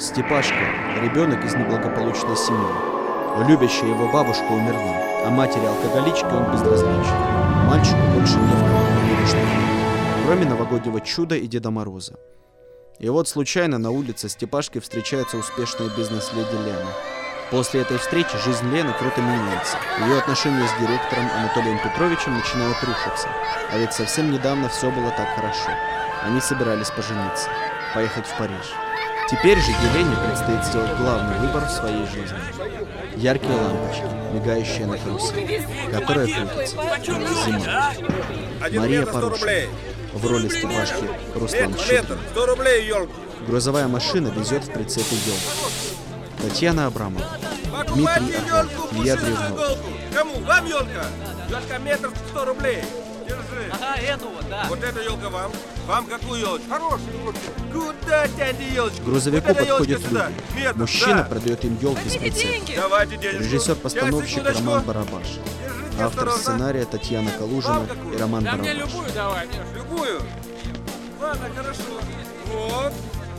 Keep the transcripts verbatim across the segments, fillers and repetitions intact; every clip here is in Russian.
Степашка – ребенок из неблагополучной семьи. Любящая его бабушка умерла, а матери-алкоголичке он безразличен. Мальчику больше не в кого поверить, кроме новогоднего чуда и Деда Мороза. И вот случайно на улице Степашке встречается успешная бизнес-леди Лена. После этой встречи жизнь Лены круто меняется. Ее отношения с директором Анатолием Петровичем начинают рушиться. А ведь совсем недавно все было так хорошо. Они собирались пожениться, поехать в Париж. Теперь же Елене предстоит сделать главный выбор в своей жизни. Яркие лампочки, мигающие на карусели, которая крутится. Зима. Мария Порушина. В роли Степашки Руслан Щедрин. Грузовая машина везет в прицепе елку. Татьяна Абрамова. Дмитрий Ахматов. Илья Древнов. Кому? Вам елка? Елка метр сто рублей. Держи. Ага, эту вот, да. Вот эта елка вам. Вам какую елочку? Хорошую елочку. Куда тянете елочку? Грузовику вот подходят люди. Метр, Мужчина да. продает им елки с прицепом. Давайте денежку. Режиссер-постановщик Роман Барабаш. Автор сценария Татьяна Калужина и Роман Да Барабаш. мне любую давай. Любую? Ладно, хорошо. Вот.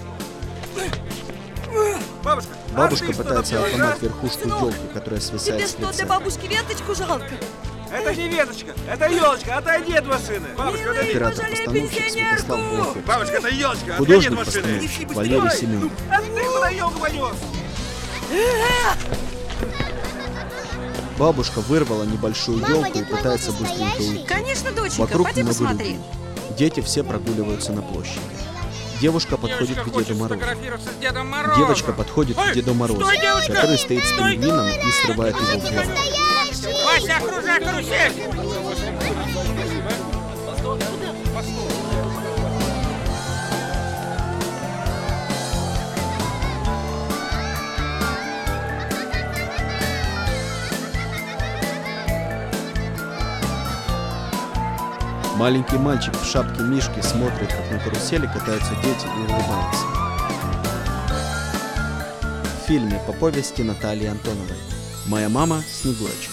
Бабушка, Бабушка а ты пытается что отломать делаешь, верхушку елки, которая свисает Тебе с что, для прицепа. бабушки веточку жалко? а? Это не веточка, это елочка, отойди от машины. Бабушка, отойди. Оператор-постановщик Святослав Волохов. Бабушка, это елочка, отойди от машины. Художник-постановщик Валерий Семенов. А ты куда елку понес? Бабушка вырвала небольшую елку и пытается быстренько уйти. Конечно, доченька, Вокруг пойди много посмотри. людей. Дети все прогуливаются на площади. Девушка подходит Девочка к хочет Деду Морозу. сфотографироваться с Дедом Морозом. Девочка подходит Ой, к Деду Морозу, стой, девочка! который стоит с Стой! пингвином и срывает его в глаз. Вася, окружай карусель! Маленький мальчик в шапке Мишки смотрит, как на карусели катаются дети, и улыбается. В фильме по повести Натальи Антоновой «Моя мама Снегурочка».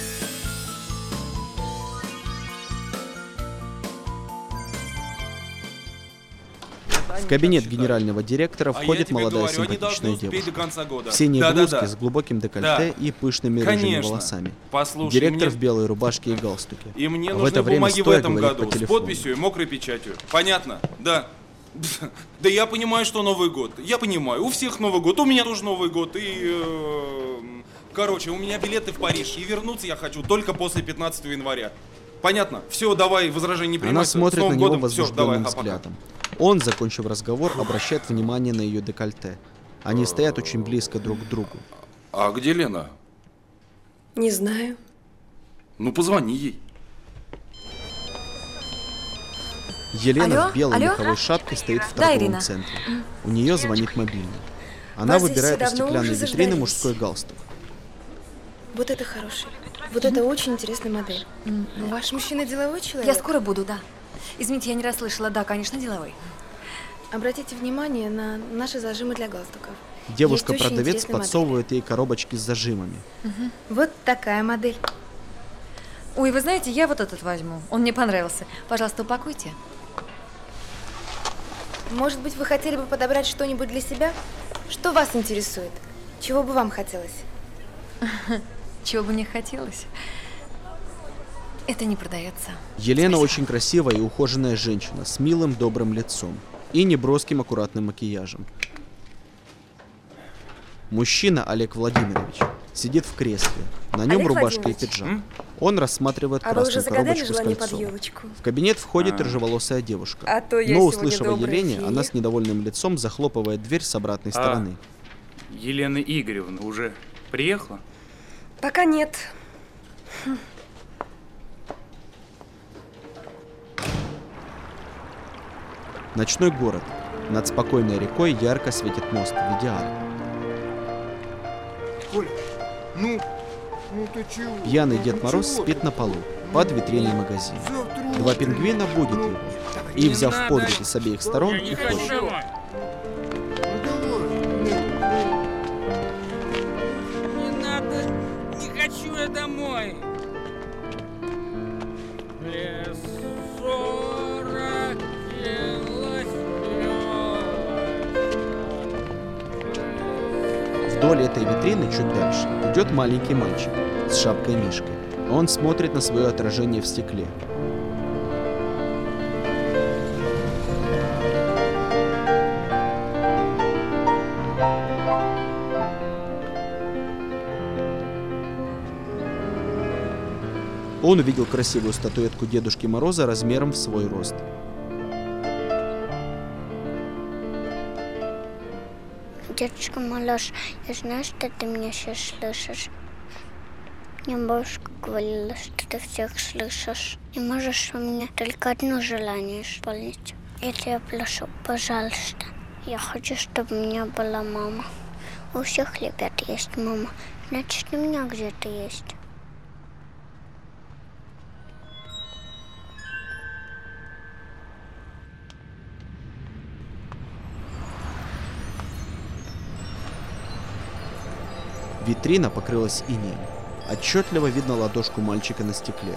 В кабинет генерального директора входит А я тебе молодая говорю, они симпатичная должны успеть девушка. до конца года. В синей Да, да, блузке да. с глубоким декольте Да. и пышными рыжими Конечно. волосами. Послушай, Директор мне... в белой рубашке и галстуке. И мне А в нужны это время бумаги в стоя этом говорит году по с телефону. подписью и мокрой печатью. Понятно? Да. Да я понимаю, что Новый год. Я понимаю, у всех Новый год, у меня тоже Новый год. И... э, Короче, у меня билеты в Париж. И вернуться я хочу только после пятнадцатого января. Понятно? Все, давай, возражений не Она принимается. смотрит С на Новым него годом. Все, давай, возбужденным а пока. взглядом. Он, закончив разговор, обращает внимание на ее декольте. Они стоят очень близко друг к другу. А где Лена? Не знаю. Ну, позвони ей. Елена Алло? в белой Алло? меховой шапке стоит в Да, торговом Ирина. центре. У нее звонит мобильный. Она Вас здесь выбирает все из давно стеклянной уже витрины заждались. мужской галстук. Вот это хороший. Вот это очень интересная модель. Ваш мужчина деловой человек? Я скоро буду, да. Извините, я не расслышала. Да, конечно, деловой. Обратите внимание на наши зажимы для галстуков. Девушка-продавец очень интересная подсовывает ей коробочки с зажимами. Вот такая модель. Ой, вы знаете, я вот этот возьму. Он мне понравился. Пожалуйста, упакуйте. Может быть, вы хотели бы подобрать что-нибудь для себя? Что вас интересует? Чего бы вам хотелось? Чего бы мне хотелось. Это не продается. Елена Спасибо. очень красивая и ухоженная женщина с милым добрым лицом и неброским аккуратным макияжем. Мужчина Олег Владимирович сидит в кресле. На нем Олег рубашка и Владимирович. пиджак. М? Он рассматривает А вы уже красную загадали коробочку с желание под кольцом. елочку? В кабинет входит А. рыжеволосая девушка. А то я Но, сегодня услышав добрая Елене, фея. она с недовольным лицом захлопывает дверь с обратной А. стороны. Елена Игоревна уже приехала? Пока нет. Ночной город. Над спокойной рекой ярко светит мост в идеале. Коля, ну, ну ты чего? Пьяный Ну, Дед ну Мороз чего спит ты? на полу, под витриной магазина. Завтра Два утром. пингвина будет Ну, его. И, Не взяв надо. подруги с обеих сторон, Я не уходит. хочу. ну, давай. Не надо. Не хочу я домой. Лес сорок километров. Вдоль этой витрины чуть дальше идет маленький мальчик с шапкой мишкой. Он смотрит на свое отражение в стекле. Он увидел красивую статуэтку Дедушки Мороза размером в свой рост. Дедушка Мороз, я знаю, что ты меня сейчас слышишь. Мне бабушка говорила, что ты всех слышишь. И можешь у меня только одно желание исполнить. Я тебя прошу, пожалуйста. Я хочу, чтобы у меня была мама. У всех ребят есть мама. Значит, у меня где-то есть. Витрина покрылась инеем. Отчетливо видно ладошку мальчика на стекле.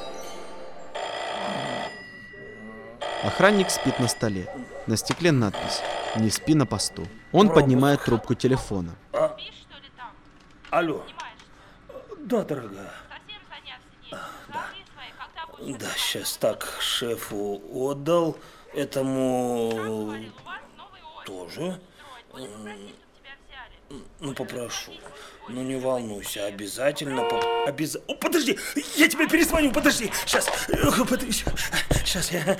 Охранник спит на столе. На стекле надпись «Не спи на посту». Он поднимает трубку телефона. А? Алло. Да, дорогая. Да. Да, сейчас так шефу отдал, этому тоже. Ну, попрошу. Ну, не волнуйся, обязательно... Поп... Обяз... О, подожди! Я тебе перезвоню, подожди! Сейчас, подожди. Сейчас я...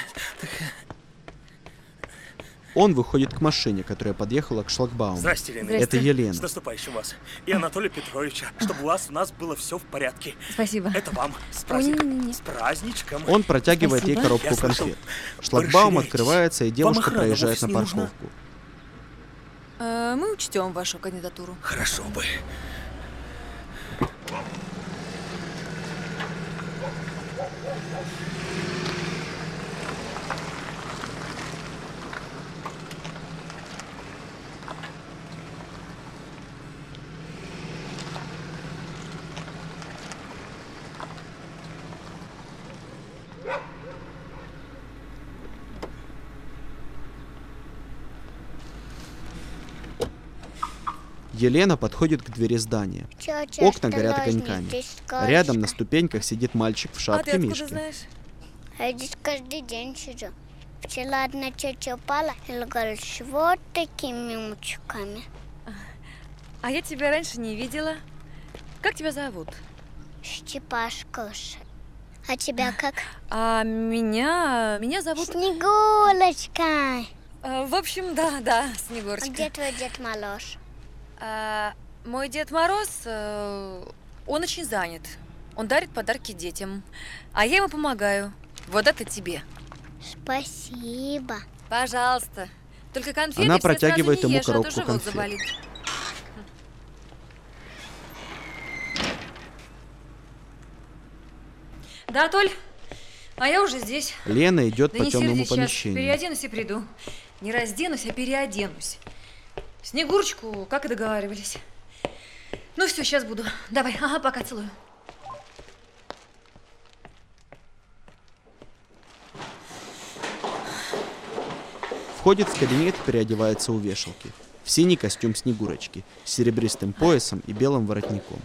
Он выходит к машине, которая подъехала к шлагбауму. Здрасте, Лена. Это Елена. С наступающим вас. И Анатолия Петровича, чтобы у вас у нас было все в порядке. Спасибо. Это вам. С праздником. Ой, не, не, не. С праздничком. Он протягивает Спасибо. ей коробку Я слышал, конфет. Шлагбаум расширяетесь. открывается, и девушка охрана проезжает вовсе на не нужна. парковку. Э, мы учтем вашу кандидатуру. Хорошо бы. Елена подходит к двери здания. Тетя, Окна горят осторожней, огоньками. здесь сказочка. Рядом на ступеньках сидит мальчик в А ты шапке откуда мишки. знаешь? Я здесь каждый день сижу. Вчера одна тетя упала и лгала с вот такими мучками. А я тебя раньше не видела. Как тебя зовут? Степашка. А тебя как? А меня... Меня зовут... Снегурочка. А, в общем, да, да, А Снегурочка. где твой Дед Мороз? А, мой Дед Мороз, э, он очень занят. Он дарит подарки детям. А я ему помогаю. Вот это тебе. Спасибо. Пожалуйста. Только конфеты Она все сразу протягивает не ему ешь, а то коробку живот конфет. заболит. Да, Толь? А я уже здесь. Лена идет Да по не темному сердись, сейчас помещению. переоденусь и приду. Не разденусь, а переоденусь. Снегурочку, как и договаривались. Ну все, сейчас буду. Давай, ага, пока, целую. Входит в кабинет и переодевается у вешалки. В синий костюм Снегурочки с серебристым поясом и белым воротником.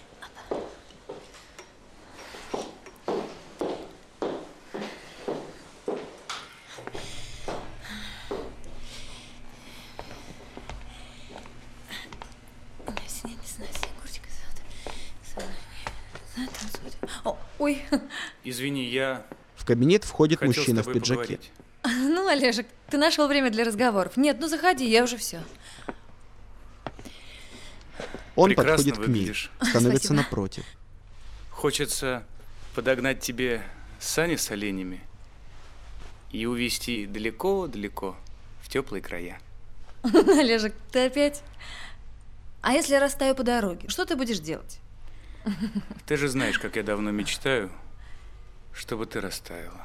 О, ой. Извини, я В кабинет входит хотел мужчина с в тобой пиджаке. поговорить. Ну, Олежек, ты нашел время для разговоров. Нет, ну заходи, я уже все. Он Прекрасно подходит к Мире, выглядишь. становится Спасибо. напротив. Хочется подогнать тебе сани с оленями и увезти далеко-далеко в теплые края. Олежек, ты опять? А если я растаю по дороге, что ты будешь делать? Ты же знаешь, как я давно мечтаю, чтобы ты растаяла.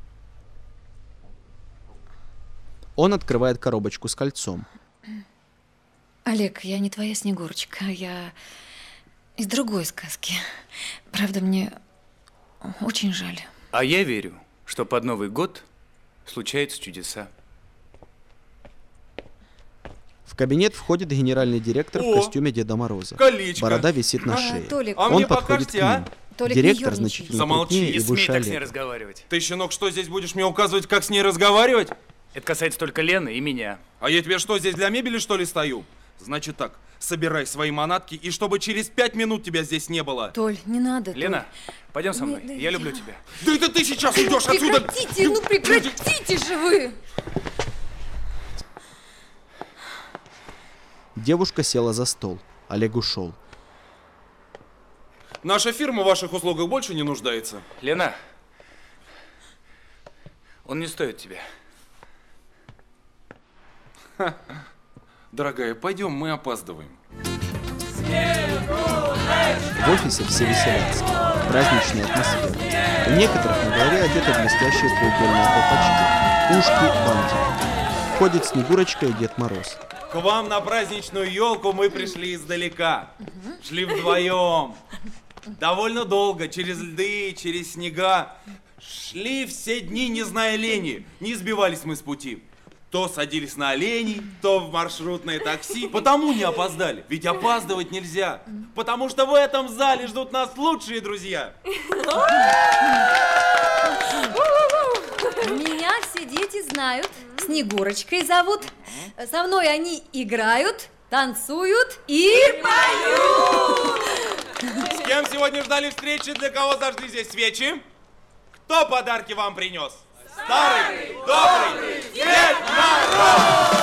Он открывает коробочку с кольцом. Олег, я не твоя Снегурочка, я из другой сказки. Правда, мне очень жаль. А я верю, что под Новый год случаются чудеса. В кабинет входит генеральный директор О, в костюме Деда Мороза. колечко. Борода висит на А, шее. Толик, А Он мне подходит покажите, к а? ним. Толик, не Директор ёрничай. значительно Замолчи, крупнее Не и смей выше так с ней Олега. разговаривать. Ты, щенок, что здесь будешь мне указывать, как с ней разговаривать? Это касается только Лены и меня. А я тебе что, здесь для мебели, что ли, стою? Значит так, собирай свои манатки, и чтобы через пять минут тебя здесь не было. Толь, не надо, Толь. Лена, пойдем со мной. Да, да, Я я- люблю тебя. Да это ты сейчас уйдешь отсюда! Прекратите, ну прекратите же вы! Девушка села за стол. Олег ушел. Наша фирма в ваших услугах больше не нуждается. Лена, он не стоит тебя. Дорогая, пойдем, мы опаздываем. В офисе все веселятся. Праздничная атмосфера. У некоторых на голове одеты блестящие треугольные колпачки. Ушки, бантики. Ходит Снегурочка и Дед Мороз. К вам на праздничную елку мы пришли издалека. Шли вдвоем. Довольно долго, через льды, через снега. Шли все дни, не зная лени. Не сбивались мы с пути. То садились на оленей, то в маршрутное такси. Потому не опоздали. Ведь опаздывать нельзя. Потому что в этом зале ждут нас лучшие друзья. Меня все дети знают. Снегурочкой зовут. Со мной они играют, танцуют и поют. С кем сегодня ждали встречи, для кого зажгли здесь свечи? Кто подарки вам принес? Старый, добрый Дед Мороз!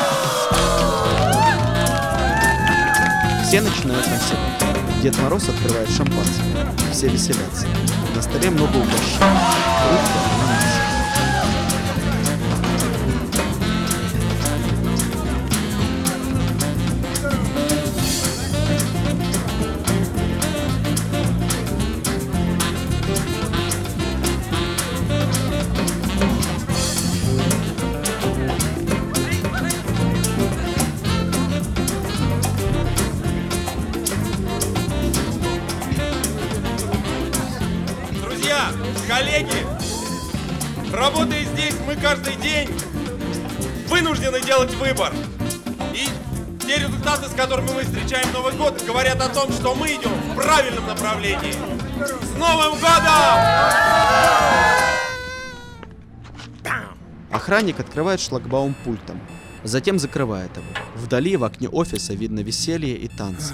Все начинают танцевать. Дед Мороз открывает шампанское. Все веселятся. На столе много угощений. Фрукты, ананасы. Друзья, коллеги, работая здесь, мы каждый день вынуждены делать выбор. И те результаты, с которыми мы встречаем Новый год, говорят о том, что мы идем в правильном направлении. С Новым годом! Охранник открывает шлагбаум пультом. Затем закрывает его. Вдали в окне офиса видно веселье и танцы.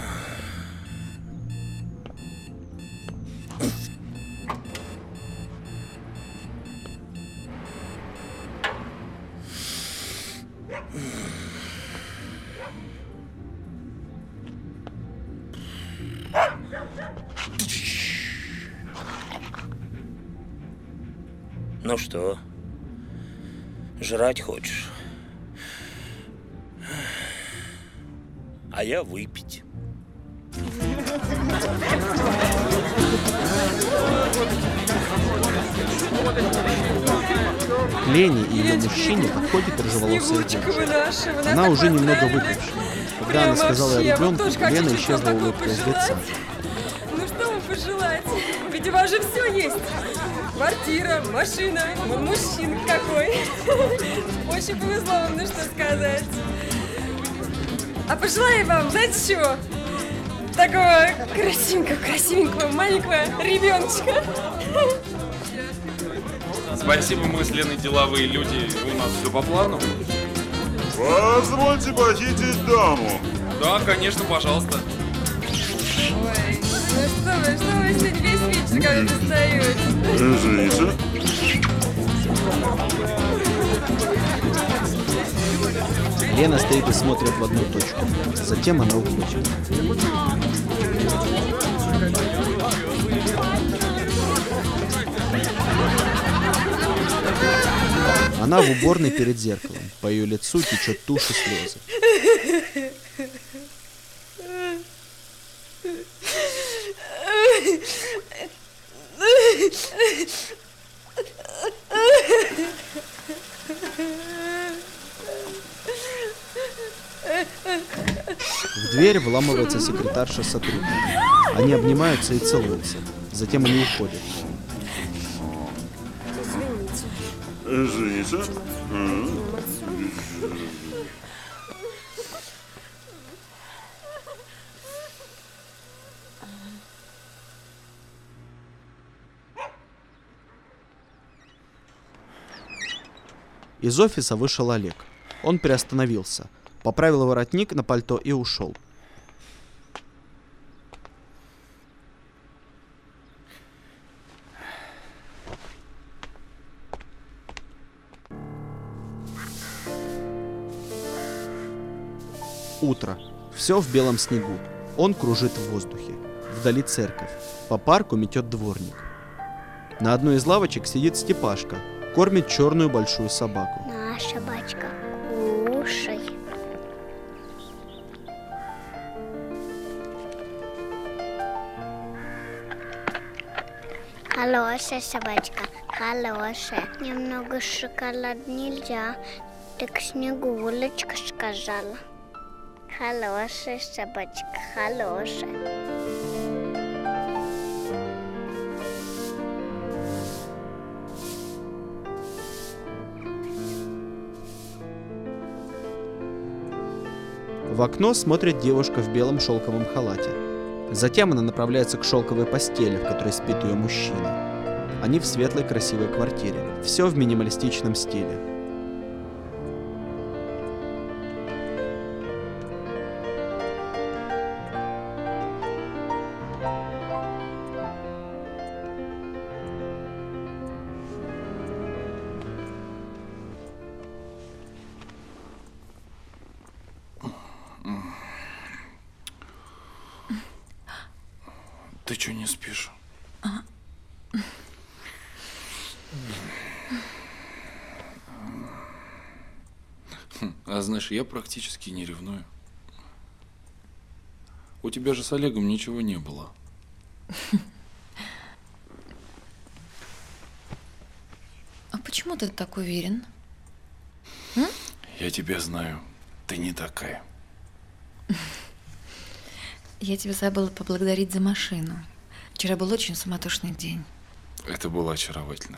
Ну что, жрать хочешь? А я выпить. К Лене и ее мужчине подходит рыжеволосая девушка. Она уже немного выпившая. Когда она сказала ребенку, Лена исчезла улыбка из лица. Ну что вы пожелаете? Ведь у вас же все есть. Квартира, машина, вон мужчина какой. Очень повезло вам, ну что сказать. А пожелаю вам, знаете чего? Такого красивенького, красивенького, маленького ребеночка. Спасибо, мы с Леной деловые люди, у нас все по плану. Позвольте похитить даму. Да, конечно, пожалуйста. Ой, ну что вы, что вы сегодня весь вечер ко мне достаете? Извините. Лена стоит и смотрит в одну точку. Затем она уходит. Она в уборной перед зеркалом. По ее лицу течет тушь и слезы. В дверь вламывается секретарша сотрудника. Они обнимаются и целуются. Затем они уходят. Извините. Из офиса вышел Олег. Он приостановился, поправил воротник на пальто и ушел. Утро. Все в белом снегу. Он кружит в воздухе. Вдали церковь. По парку метет дворник. На одной из лавочек сидит Степашка. Кормит черную большую собаку. На, собачка, кушай. Хорошая собачка, хорошая. Немного шоколада нельзя. Так Снегурочка сказала. Хорошая собачка, хорошая. В окно смотрит девушка в белом шелковом халате. Затем она направляется к шелковой постели, в которой спит ее мужчина. Они в светлой красивой квартире. Все в минималистичном стиле. Ты что, не спишь? А? А знаешь, я практически не ревную. У тебя же с Олегом ничего не было. А почему ты так уверен? М? Я тебя знаю. Ты не такая. Я тебя забыла поблагодарить за машину. Вчера был очень суматошный день. Это было очаровательно.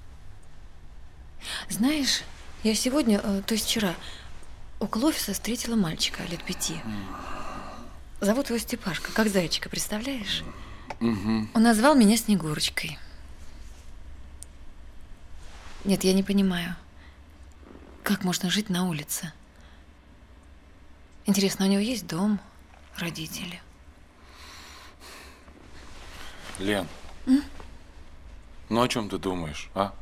Знаешь, я сегодня, э, то есть вчера, около офиса встретила мальчика лет пяти. Зовут его Степашка, как зайчика, представляешь? Угу. Он назвал меня Снегурочкой. Нет, я не понимаю, как можно жить на улице. Интересно, у него есть дом, родители? Лен, М? ну о чем ты думаешь, а?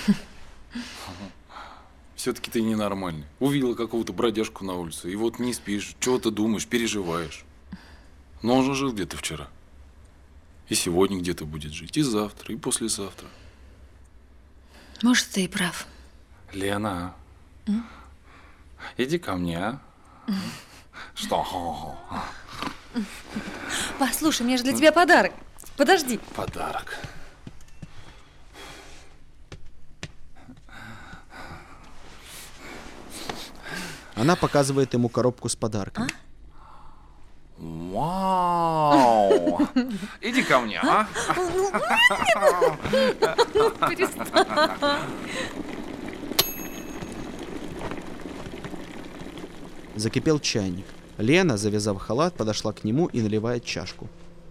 Все-таки ты ненормальный. Увидела какого-то бродяжку на улице, и вот не спишь, чего ты думаешь, переживаешь. Но он же жил где-то вчера. И сегодня где-то будет жить, и завтра, и послезавтра. Может, ты и прав. Лена, М? иди ко мне, а? Что? Послушай, у меня же для тебя подарок. Подожди. Подарок. Она показывает ему коробку с подарком. Вау! Иди ко мне, а? Закипел чайник. Лена, завязав халат, подошла к нему и наливает чашку.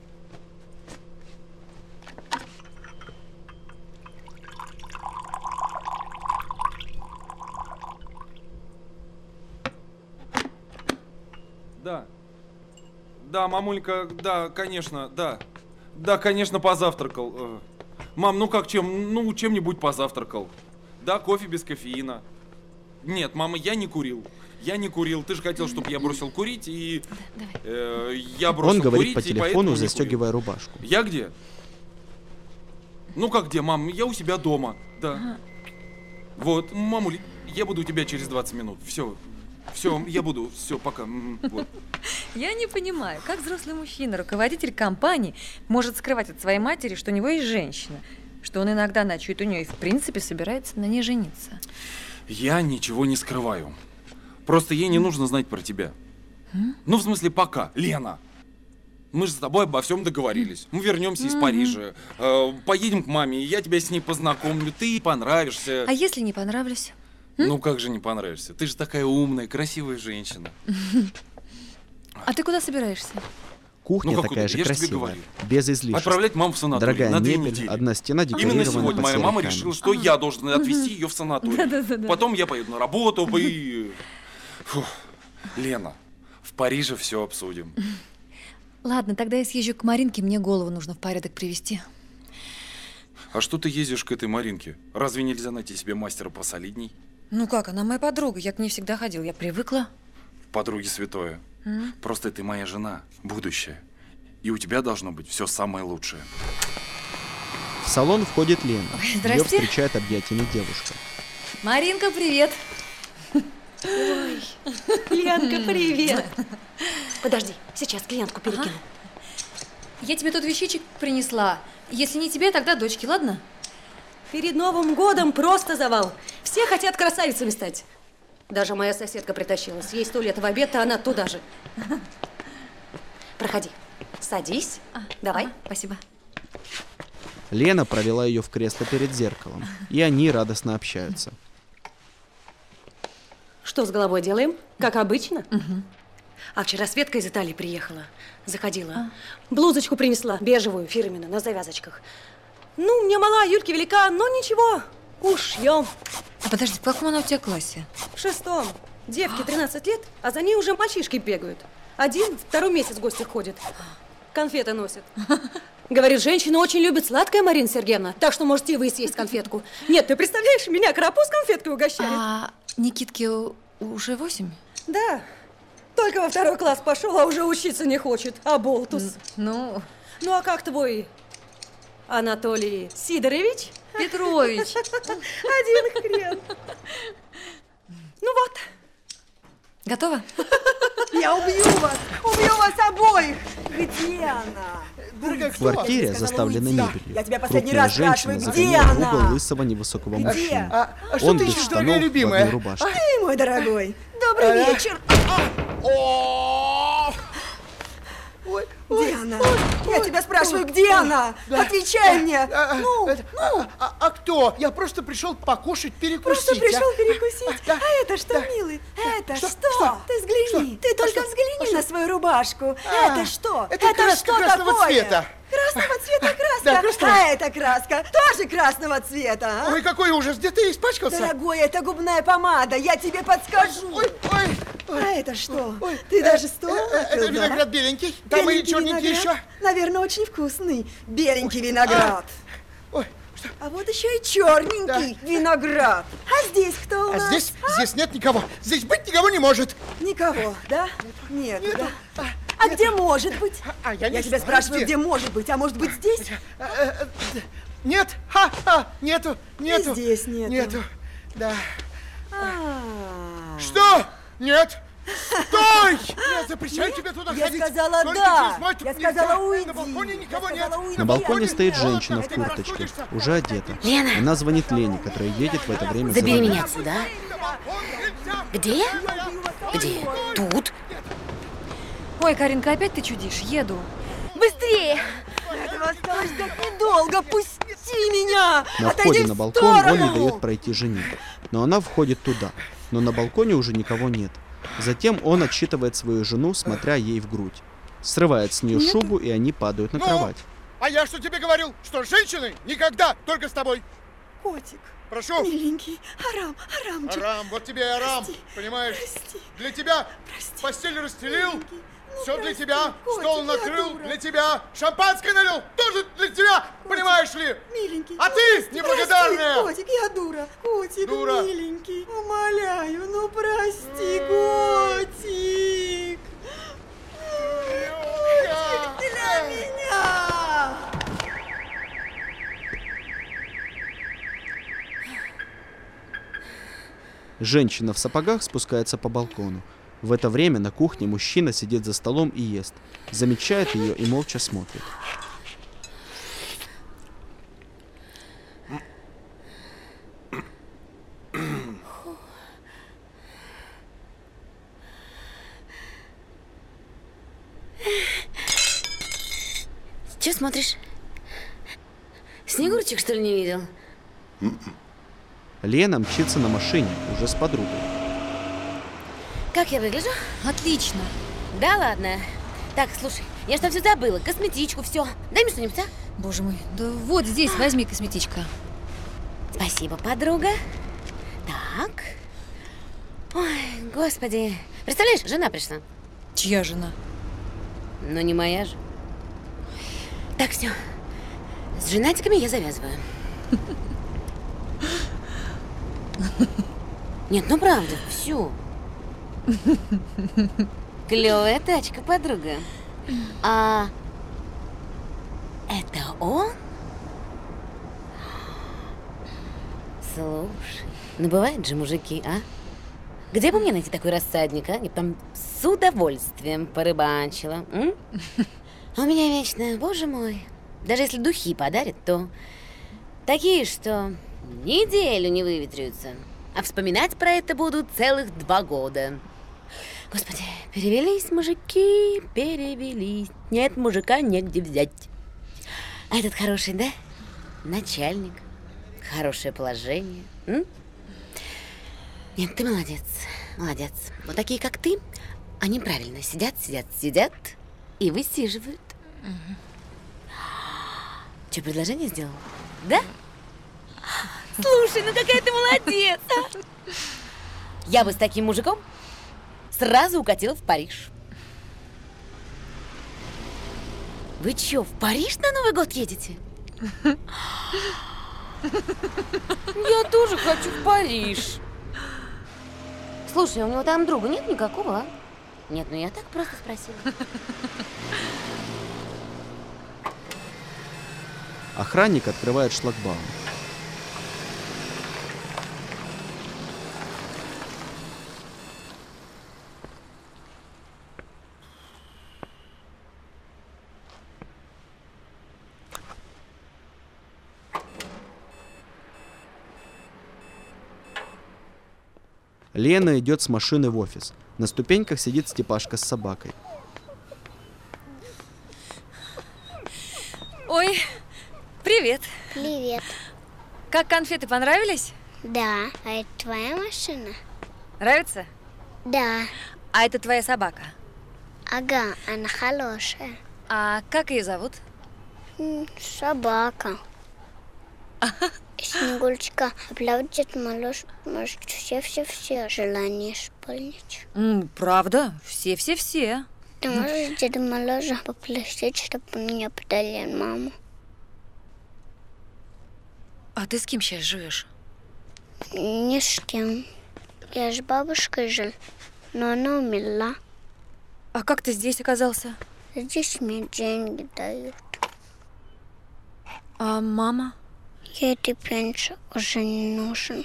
Да. Да, мамулька, да, конечно, да. Да, конечно, позавтракал. Э, Мам, ну как чем? Ну, чем-нибудь позавтракал. Да, кофе без кофеина. Нет, мама, я не курил. Я не курил. Ты же хотел, чтобы я бросил курить, и э, я бросил Он говорит курить, по и поэтому телефону, не застегивая курил. рубашку. Я где? Ну как где, мам? Я у себя дома. Да. Ага. Вот, мамуль, я буду у тебя через двадцать минут. Все. Все, я буду. Все, пока. Вот. Я не понимаю, как взрослый мужчина, руководитель компании, может скрывать от своей матери, что у него есть женщина, что он иногда ночует у нее и в принципе собирается на ней жениться. Я ничего не скрываю. Просто ей не нужно знать про тебя. М? Ну, в смысле, пока. Лена, мы же с тобой обо всем договорились. Мы вернемся из Мгм. Парижа, э, поедем к маме, я тебя с ней познакомлю, ты ей понравишься. А если не понравлюсь? Ну, как же не понравишься? Ты же такая умная, красивая женщина. А ты куда собираешься? Кухня Ну, как такая куда? же Я ж тебе красивая, говорил. без излишеств. Отправлять маму в санаторий Дорогая на две мебель, недели. одна стена декорирована Именно сегодня под моя серый мама камень. решила, что я должен отвезти ее в санаторий. Да-да-да-да. Потом я поеду на работу и... Фух. Лена, в Париже все обсудим. Ладно, тогда я съезжу к Маринке, мне голову нужно в порядок привести. А что ты ездишь к этой Маринке? Разве нельзя найти себе мастера посолидней? Ну как, она моя подруга, я к ней всегда ходила, я привыкла. Подруги святое. М? Просто ты моя жена, будущее. И у тебя должно быть все самое лучшее. В салон входит Лена. Ее здрасте. встречает объятиями девушка. Маринка, привет. Ой, Ленка, привет. Подожди, сейчас клиентку перекину. Ага. Я тебе тут вещичек принесла. Если не тебе, тогда дочке, ладно? Перед Новым годом просто завал. Все хотят красавицами стать. Даже моя соседка притащилась. Ей сто лет в обед, а она туда же. Проходи. Садись. А, Давай. ага, спасибо. Лена провела ее в кресло перед зеркалом, и они радостно общаются. Что с головой делаем? Как обычно? Угу. А вчера Светка из Италии приехала. Заходила. А? Блузочку принесла, бежевую, фирменную, на завязочках. Ну, мне мала, Юльке велика, но ничего. Ушьем. А подожди, в каком она у тебя классе? В шестом. Девке тринадцать лет, а за ней уже мальчишки бегают. Один второй месяц в гости ходит. Конфеты носит. Говорит, женщины очень любят сладкое, Марина Сергеевна, так что можете и вы съесть конфетку. Нет, ты представляешь, меня карапуз конфеткой угощает. А Никитке уже восемь? Да. Только во второй класс пошел, а уже учиться не хочет. А болтус. Ну... Ну, а как твой Анатолий Сидорович? Петрович. Один хрен. Ну вот. Готово? Я убью вас! Убью вас обоих! Где она? В квартире, заставленной мебелью, Я тебя последний крупная раз спрашиваю, женщина где загоняет в она? угол лысого невысокого Где? мужчину. А, а что Он ты без ищешь, штанов, дорогая в любимая? одной рубашке. Ай, мой дорогой, добрый А? вечер. Ой, где она? Я тебя спрашиваю, где она? Отвечай мне. Ну, ну. А кто? Я просто пришел покушать, перекусить. Просто пришел а? перекусить. А это что, милый? Это что? Ты взгляни. Ты только взгляни на свою рубашку. Это что? Это краска красного такое? цвета. Красного цвета краска? Да, красного. А это краска тоже красного цвета, а? Ой, какой ужас, где ты испачкался? Дорогой, это губная помада, я тебе подскажу. Ой, ой, ой. А это что? Ой, ты даже стол накрыл, Это виноград да? беленький, там и черненький еще. Наверное, очень вкусный. Беленький виноград. А, ой, что? А вот еще и черненький да. виноград. А здесь кто у а нас? Здесь, а? здесь нет никого. Здесь быть никого не может. Никого, да? Нет, нет да? а, а нет. где может быть? А, я я не тебя знаю, спрашиваю, где? где может быть? А может быть здесь? А, а, нет, ха-ха, нету, нету. И здесь нету. Нету, да. А-а-а. Что? Нет. Стой! Я запрещаю нет, тебе туда я ходить. сказала Только да. мой Я сказала уйди. На балконе никого я нет. Уйди. На балконе стоит Холодно, женщина в ты не курточке, расходишься. уже одета. Лена. Она звонит Лене, которая едет в это время Забери за меня рулем. отсюда. Где? Где? Тут? Ой, Каринка, опять ты чудишь? Еду. Быстрее! Этого осталось ждать недолго. Пусти меня! На Отойди входе в на балкон он сторону! не дает пройти жене. Но она входит туда. Но на балконе уже никого нет. Затем он отсчитывает свою жену, смотря ей в грудь. Срывает с нее Нет. шубу, и они падают на Ну, кровать. А я что тебе говорил? Что женщины никогда только с тобой. Котик, Прошу. миленький, арам, арамчик. Арам, вот тебе и арам, Прости, понимаешь? прости. Для тебя Прости. постель расстелил, Миленький, ну, все для прости, тебя, котик, стол я накрыл дура. для тебя, шампанское налил, тоже для тебя, понимаешь ли? Миленький, А ну, ты прости, неблагодарная. прости, котик, я дура. Котик, Дура. миленький, умоляю, ну прости, котик. Котик, для меня. Женщина в сапогах спускается по балкону. В это время на кухне мужчина сидит за столом и ест. Замечает ее и молча смотрит. Че смотришь? Снегурочек, что ли, не видел? Лена мчится на машине, уже с подругой. Как я выгляжу? Отлично. Да ладно. Так, слушай, я что все забыла. Косметичку, все. Дай мне что-нибудь, а? Боже мой, да вот здесь возьми косметичка. Спасибо, подруга. Так. Ой, господи. Представляешь, жена пришла. Чья жена? Ну, не моя же. Так, все. С женатиками я завязываю. Нет, ну правда, все. Клевая тачка, подруга. А это он? Слушай, ну бывают же мужики, а? Где бы мне найти такой рассадник, а? Я бы там с удовольствием порыбачила. М? А у меня вечно, боже мой, даже если духи подарят, то такие, что неделю не выветрятся. А вспоминать про это будут целых два года. Господи, перевелись мужики, перевелись. Нет мужика негде взять. А этот хороший, да? Начальник. Хорошее положение. М? Нет, ты молодец, молодец. Вот такие, как ты, они правильно сидят, сидят, сидят и высиживают. Угу. Что, предложение сделал? Да? Слушай, ну какая ты молодец! А? Я бы с таким мужиком сразу укатила в Париж. Вы что, в Париж на Новый год едете? Я тоже хочу в Париж. Слушай, у него там друга нет никакого, а? Нет, ну я так просто спросила. Охранник открывает шлагбаум. Лена идет с машины в офис. На ступеньках сидит Степашка с собакой. Ой, привет. Привет. Как конфеты, понравились? Да. А это твоя машина? Нравится? Да. А это твоя собака? Ага, она хорошая. А как ее зовут? Собака. Снегурочка, а правда, Дед Мороз может все-все-все желания исполнить? М, правда? Все-все-все. Ты можешь Деда Мороза попросить, чтобы он мне подарил маму? А ты с кем сейчас живешь? Ни с кем. Я с бабушкой жил, но она умерла. А как ты здесь оказался? Здесь мне деньги дают. А мама? Ей ты пенсия уже не нужен.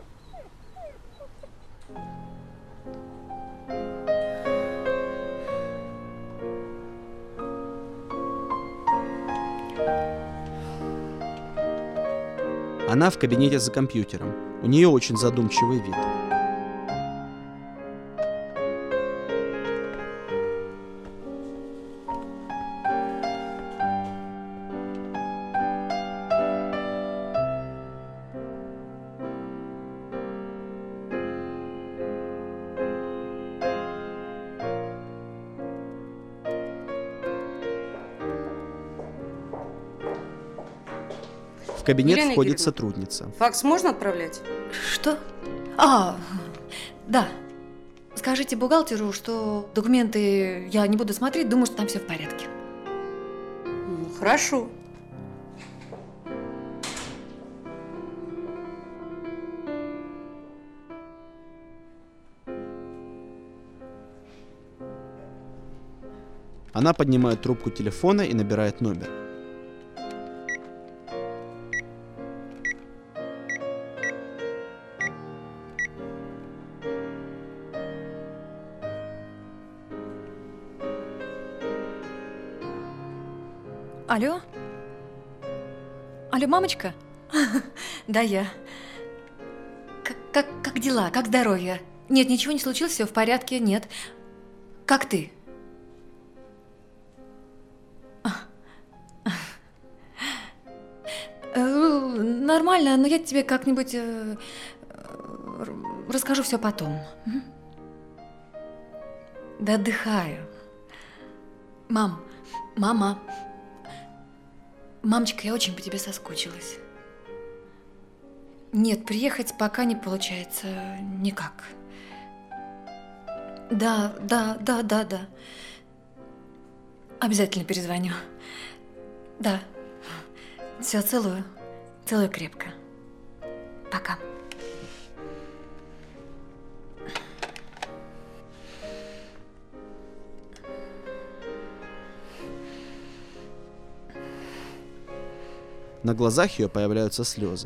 Она в кабинете за компьютером. У нее очень задумчивый вид. В кабинет Елена входит Игоревна, сотрудница. Факс можно отправлять? Что? А, да. Скажите бухгалтеру, что документы я не буду смотреть, думаю, что там все в порядке. Ну, хорошо. Она поднимает трубку телефона и набирает номер. Алло? Алло, мамочка? Да, я. Как, как, как дела? Как здоровье? Нет, ничего не случилось, все в порядке, нет. Как ты? Нормально, но я тебе как-нибудь э, расскажу все потом. Да отдыхаю. Мам, мама. Мамочка, я очень по тебе соскучилась. Нет, приехать пока не получается никак. Да, да, да, да, да. Обязательно перезвоню. Да. Все, целую. Целую крепко. Пока. На глазах ее появляются слезы.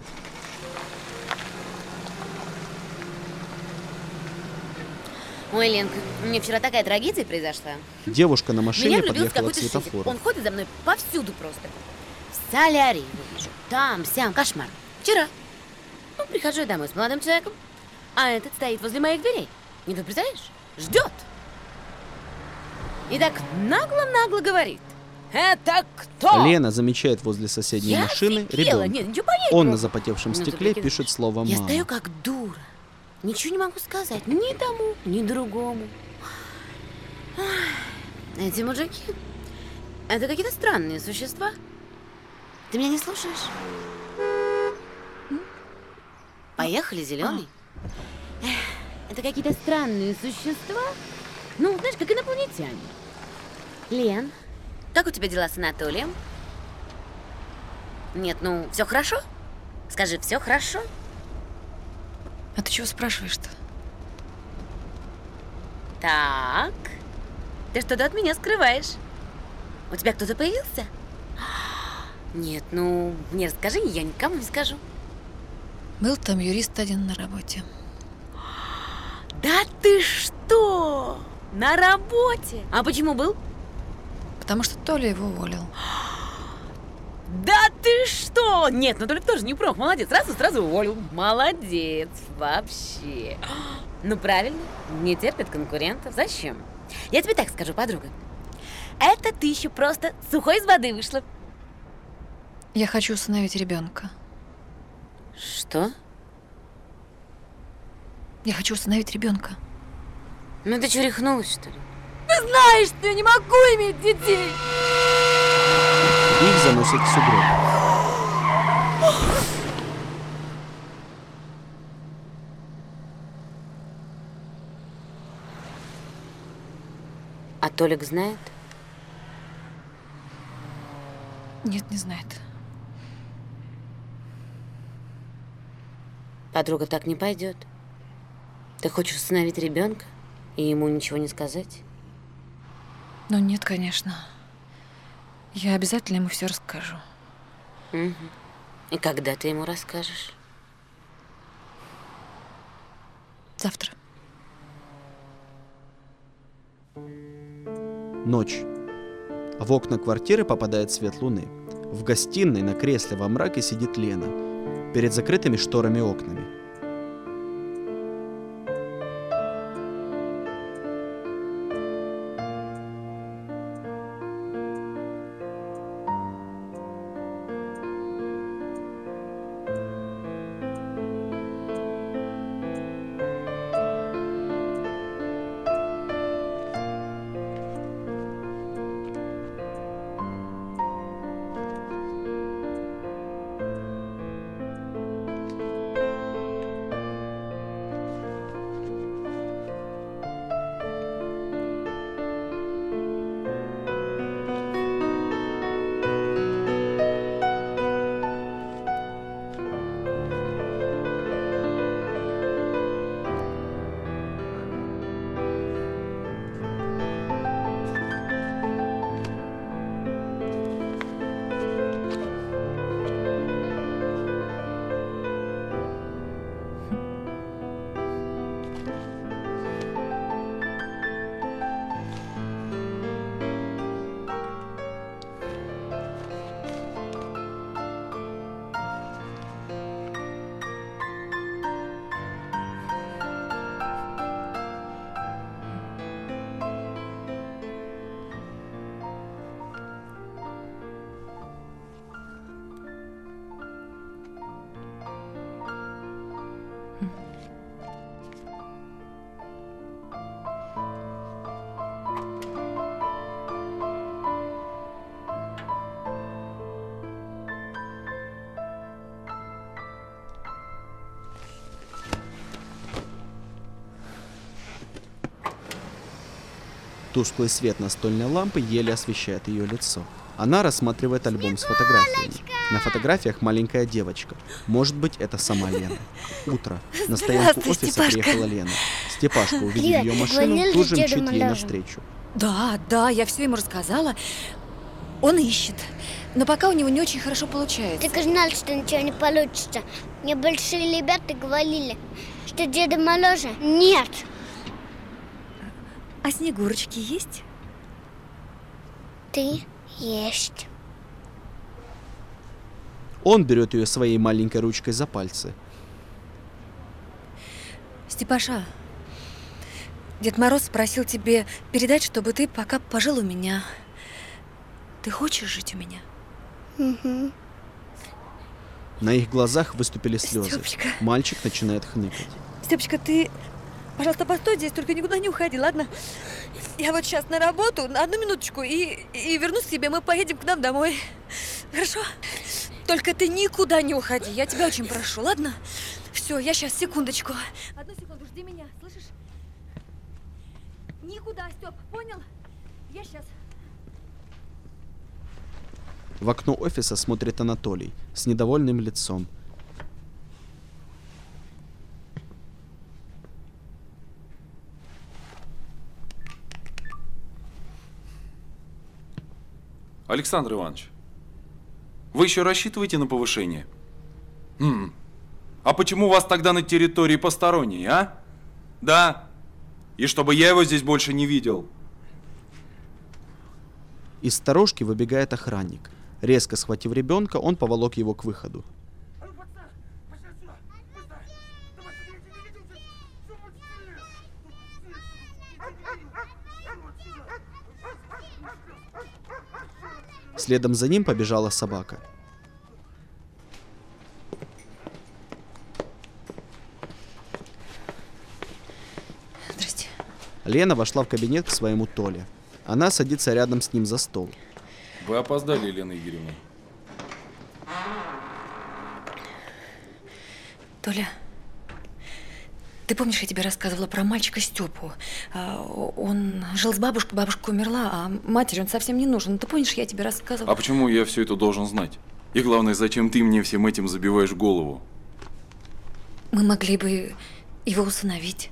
Ой, Ленка, у меня вчера такая трагедия произошла. Девушка на машине Меня влюбился подъехала к какой-то шизик. светофору. Он ходит за мной повсюду просто. В солярии его вижу. Там, сям, кошмар. Вчера. Ну, прихожу я домой с молодым человеком, а этот стоит возле моих дверей. Не ты представляешь? Ждет. И так нагло-нагло говорит. Это кто? Лена замечает возле соседней Я машины офигела. ребенка. Нет, ничего понять Он не на могу. запотевшем Ну, ты стекле прикинь. пишет слово Я «мама». стою как дура. Ничего не могу сказать ни тому, ни другому. Ах, эти мужики, это какие-то странные существа. Ты меня не слушаешь? М? Поехали, зеленый. Эх, это какие-то странные существа. Ну, знаешь, как инопланетяне. Лен, как у тебя дела с Анатолием? Нет, ну, все хорошо? Скажи, все хорошо? А ты чего спрашиваешь-то? Так, ты что-то от меня скрываешь. У тебя кто-то появился? Нет, ну, мне расскажи, я никому не скажу. Был там юрист один на работе. Да ты что? На работе? А почему был? Потому что Толя его уволил. Да ты что? Нет, ну Толик тоже не промах, молодец, сразу-сразу уволил. Молодец, вообще. Ну правильно, не терпят конкурентов. Зачем? Я тебе так скажу, подруга. Это ты еще просто сухой из воды вышла. Я хочу усыновить ребенка. Что? Я хочу усыновить ребенка. Ну ты что, рехнулась, что ли? Ты знаешь, что я не могу иметь детей! Их заносит в сугроб. А Толик знает? Нет, не знает. Подруга, так не пойдет. Ты хочешь усыновить ребенка и ему ничего не сказать? Ну нет, конечно. Я обязательно ему все расскажу. Угу. И когда ты ему расскажешь? Завтра. Ночь. В окна квартиры попадает свет луны. В гостиной на кресле во мраке сидит Лена. Перед закрытыми шторами окнами. Тусклый свет настольной лампы еле освещает ее лицо. Она рассматривает альбом с фотографиями. На фотографиях маленькая девочка. Может быть, это сама Лена. Утро. На стоянку офиса Степашка. приехала Лена. Степашка, увидев Привет, ее ты машину, звонил тут же деду мчит ей Маляву? навстречу. Да, да, я все ему рассказала. Он ищет. Но пока у него не очень хорошо получается. Ты же знал, что ничего не получится. Мне большие ребята говорили, что деда моложе. Нет. А Снегурочки есть? Ты есть. Он берет ее своей маленькой ручкой за пальцы. Степаша, Дед Мороз просил тебе передать, чтобы ты пока пожил у меня. Ты хочешь жить у меня? Угу. На их глазах выступили слезы. Стёпочка. Мальчик начинает хныкать. Степочка, ты, пожалуйста, постой здесь, только никуда не уходи, ладно? Я вот сейчас на работу, на одну минуточку, и, и вернусь к тебе, мы поедем к нам домой. Хорошо? Только ты никуда не уходи, я тебя очень прошу, ладно? Все, я сейчас, секундочку. Одну секунду, жди меня, слышишь? Никуда, Степ, понял? Я сейчас. В окно офиса смотрит Анатолий с недовольным лицом. Александр Иванович, вы еще рассчитываете на повышение? М-м. А почему вас тогда на территории посторонние, а? Да. И чтобы я его здесь больше не видел. Из сторожки выбегает охранник. Резко схватив ребенка, он поволок его к выходу. Следом за ним побежала собака. Здрасте. Лена вошла в кабинет к своему Толе. Она садится рядом с ним за стол. Вы опоздали, Елена Игоревна. Толя, ты помнишь, я тебе рассказывала про мальчика Степу? А, Он жил с бабушкой, бабушка умерла, а матери он совсем не нужен. Ты помнишь, я тебе рассказывала? А почему я все это должен знать? И главное, зачем ты мне всем этим забиваешь голову? Мы могли бы его усыновить.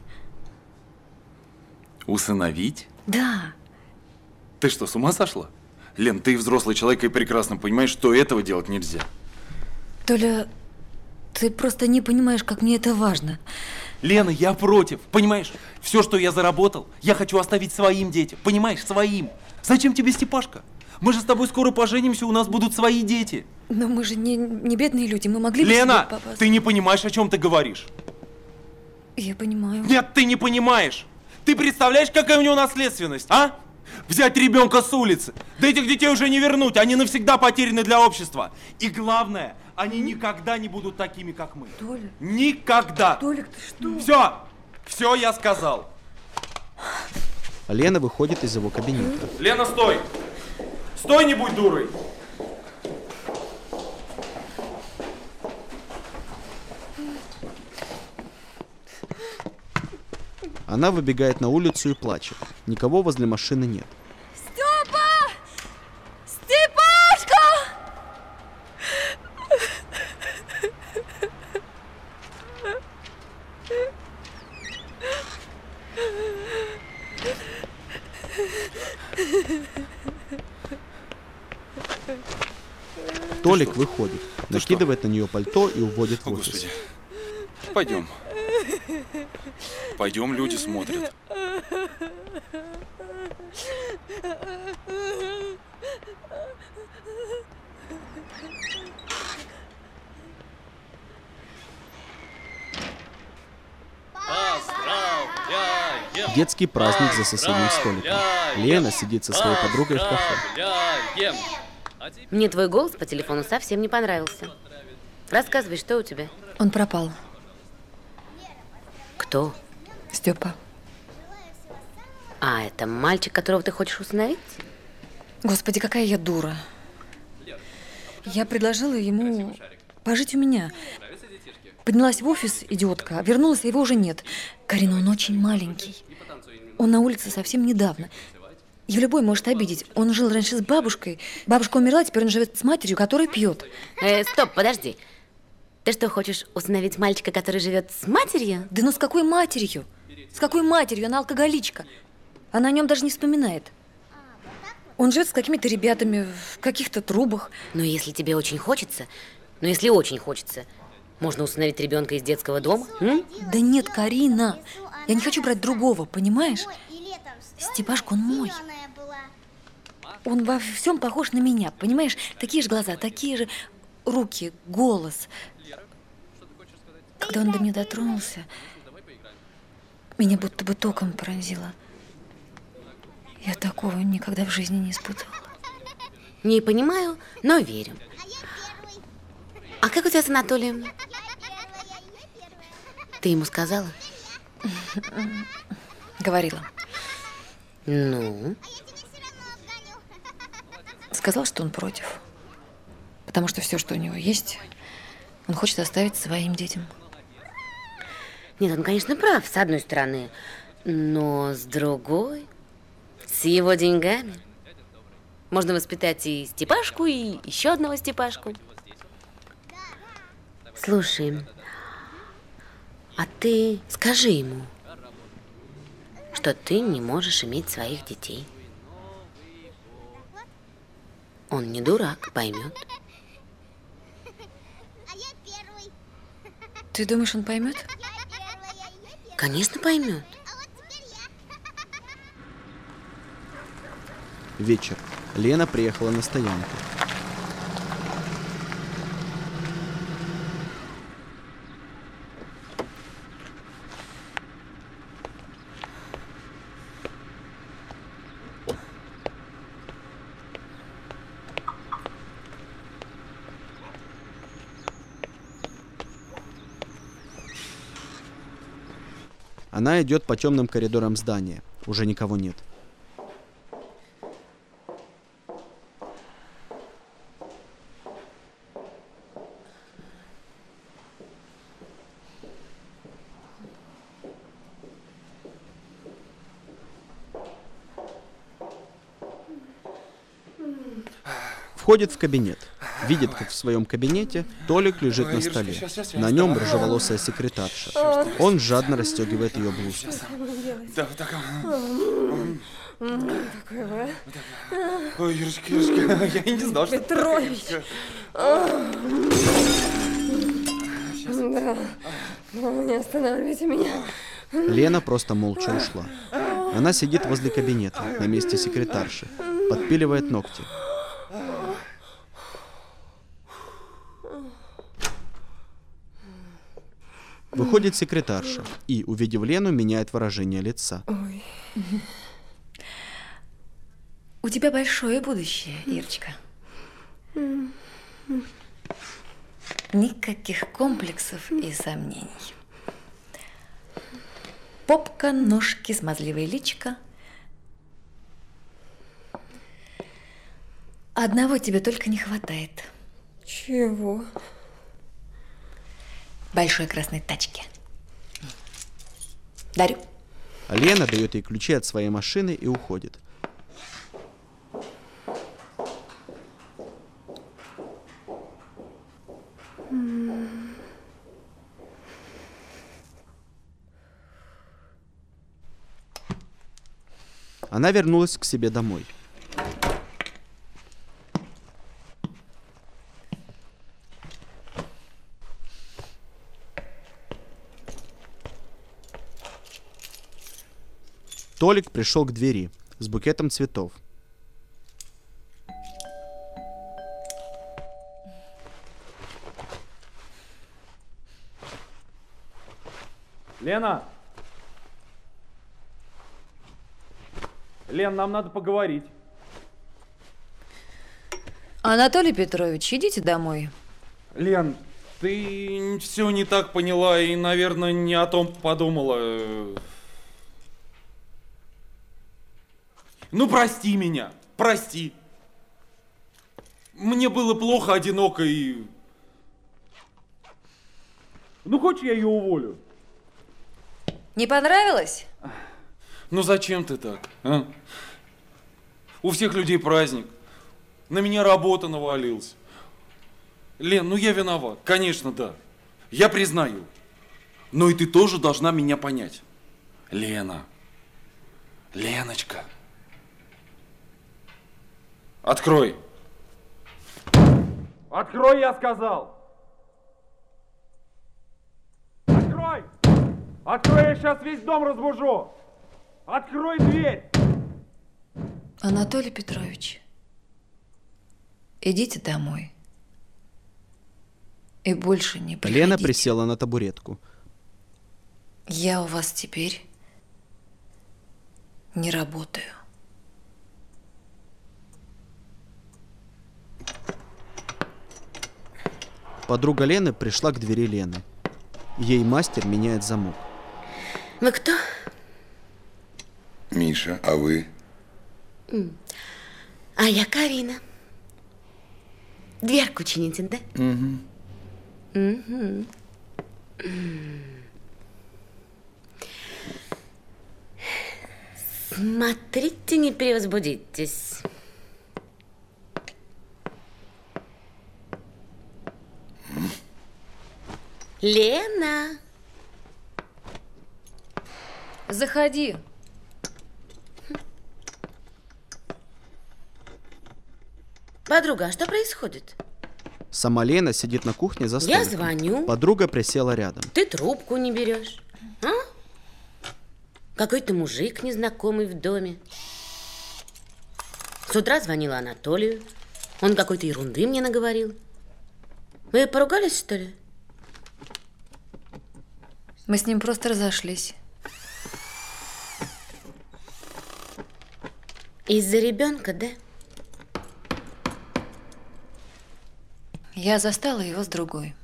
Усыновить? Да. Ты что, с ума сошла? Лен, ты взрослый человек и прекрасно понимаешь, что этого делать нельзя. Толя, ты просто не понимаешь, как мне это важно. Лена, я против, понимаешь? Все, что я заработал, я хочу оставить своим детям, понимаешь, своим. Зачем тебе Степашка? Мы же с тобой скоро поженимся, у нас будут свои дети. Но мы же не, не бедные люди, мы могли бы... Лена, себе попасть. ты не понимаешь, о чем ты говоришь. Я понимаю. Нет, ты не понимаешь. Ты представляешь, какая у него наследственность, а? Взять ребенка с улицы. Да этих детей уже не вернуть, они навсегда потеряны для общества. И главное, они никогда не будут такими, как мы. Толя. Никогда. Толик, ты что? Все, все я сказал. Лена выходит из его кабинета. Лена, стой. Стой, не будь дурой. Она выбегает на улицу и плачет. Никого возле машины нет. Степа! Степашка! Толик выходит, накидывает на нее пальто и уводит в О, офис. Господи. Пойдем. Пойдем, люди смотрят. Детский праздник за соседним столиком. Лена сидит со своей подругой в кафе. Мне твой голос по телефону совсем не понравился. Рассказывай, что у тебя? Он пропал. Кто? Степа. А, это мальчик, которого ты хочешь усыновить? Господи, какая я дура. Я предложила ему пожить у меня. Поднялась в офис, идиотка, а вернулась, а его уже нет. Карина, он очень маленький. Он на улице совсем недавно. Ее любой может обидеть. Он жил раньше с бабушкой. Бабушка умерла, теперь он живет с матерью, которая пьет. Э, стоп, подожди. Ты что, хочешь усыновить мальчика, который живет с матерью? Да ну с какой матерью? С какой матерью? Она алкоголичка. Она о нем даже не вспоминает. Он живет с какими-то ребятами в каких-то трубах. Но если тебе очень хочется, ну если очень хочется, можно усыновить ребенка из детского дома? М? Да нет, Карина. Я не хочу брать другого, понимаешь? Степашка, он мой. Он во всем похож на меня, понимаешь? Такие же глаза, такие же руки, голос. Когда он до меня дотронулся, меня будто бы током пронзило. Я такого никогда в жизни не испытывала. Не понимаю, но верю. А как у тебя с Анатолием? Ты ему сказала? Говорила. Ну? Сказал, что он против. Потому что все, что у него есть, он хочет оставить своим детям. Нет, он, конечно, прав, с одной стороны. Но с другой, с его деньгами, можно воспитать и Степашку, и еще одного Степашку. Слушай, а ты скажи ему, что ты не можешь иметь своих детей. Он не дурак, поймет. Ты думаешь, он поймет? Конечно, поймет. Вечер. Лена приехала на стоянку. Она идет по темным коридорам здания. Уже никого нет. Входит в кабинет. Видит, как в своем кабинете Толик лежит на столе. На нем рыжеволосая секретарша. Он жадно расстегивает ее блузку. Да, вот так. Какой вы? Ой, Юрочка, Юрочка, я и не знал, что... Петрович! Да, не останавливайте меня. Лена просто молча ушла. Она сидит возле кабинета, на месте секретарши, подпиливает ногти. Выходит секретарша и, увидев Лену, меняет выражение лица. Ой. У тебя большое будущее, Ирочка. Никаких комплексов и сомнений. Попка, ножки, смазливая личка. Одного тебе только не хватает. Чего? Большой красной тачки. Дарю. Лена дает ей ключи от своей машины и уходит. Она вернулась к себе домой. Толик пришел к двери с букетом цветов. Лена! Лен, нам надо поговорить. Анатолий Петрович, идите домой. Лен, ты все не так поняла и, наверное, не о том подумала. Ну, прости меня, прости. Мне было плохо, одиноко и... Ну, хочешь, я ее уволю? Не понравилось? Ну, зачем ты так, а? У всех людей праздник. На меня работа навалилась. Лен, ну я виноват. Конечно, да. Я признаю. Но и ты тоже должна меня понять. Лена. Леночка. Открой. Открой, я сказал. Открой. Открой, я сейчас весь дом разбужу. Открой дверь. Анатолий Петрович, идите домой. И больше не приходите. Лена присела на табуретку. Я у вас теперь не работаю. Подруга Лены пришла к двери Лены. Ей мастер меняет замок. Вы кто? Миша, а вы? А я Карина. Дверку чините, да? Угу. Угу. Смотрите, не перевозбудитесь. Лена. Заходи. Подруга, а что происходит? Сама Лена сидит на кухне за столиком. Я звоню. Подруга присела рядом. Ты трубку не берешь. А? Какой-то мужик незнакомый в доме. С утра звонила Анатолию. Он какой-то ерунды мне наговорил. Вы поругались, что ли? Мы с ним просто разошлись. Из-за ребенка, да? Я застала его с другой.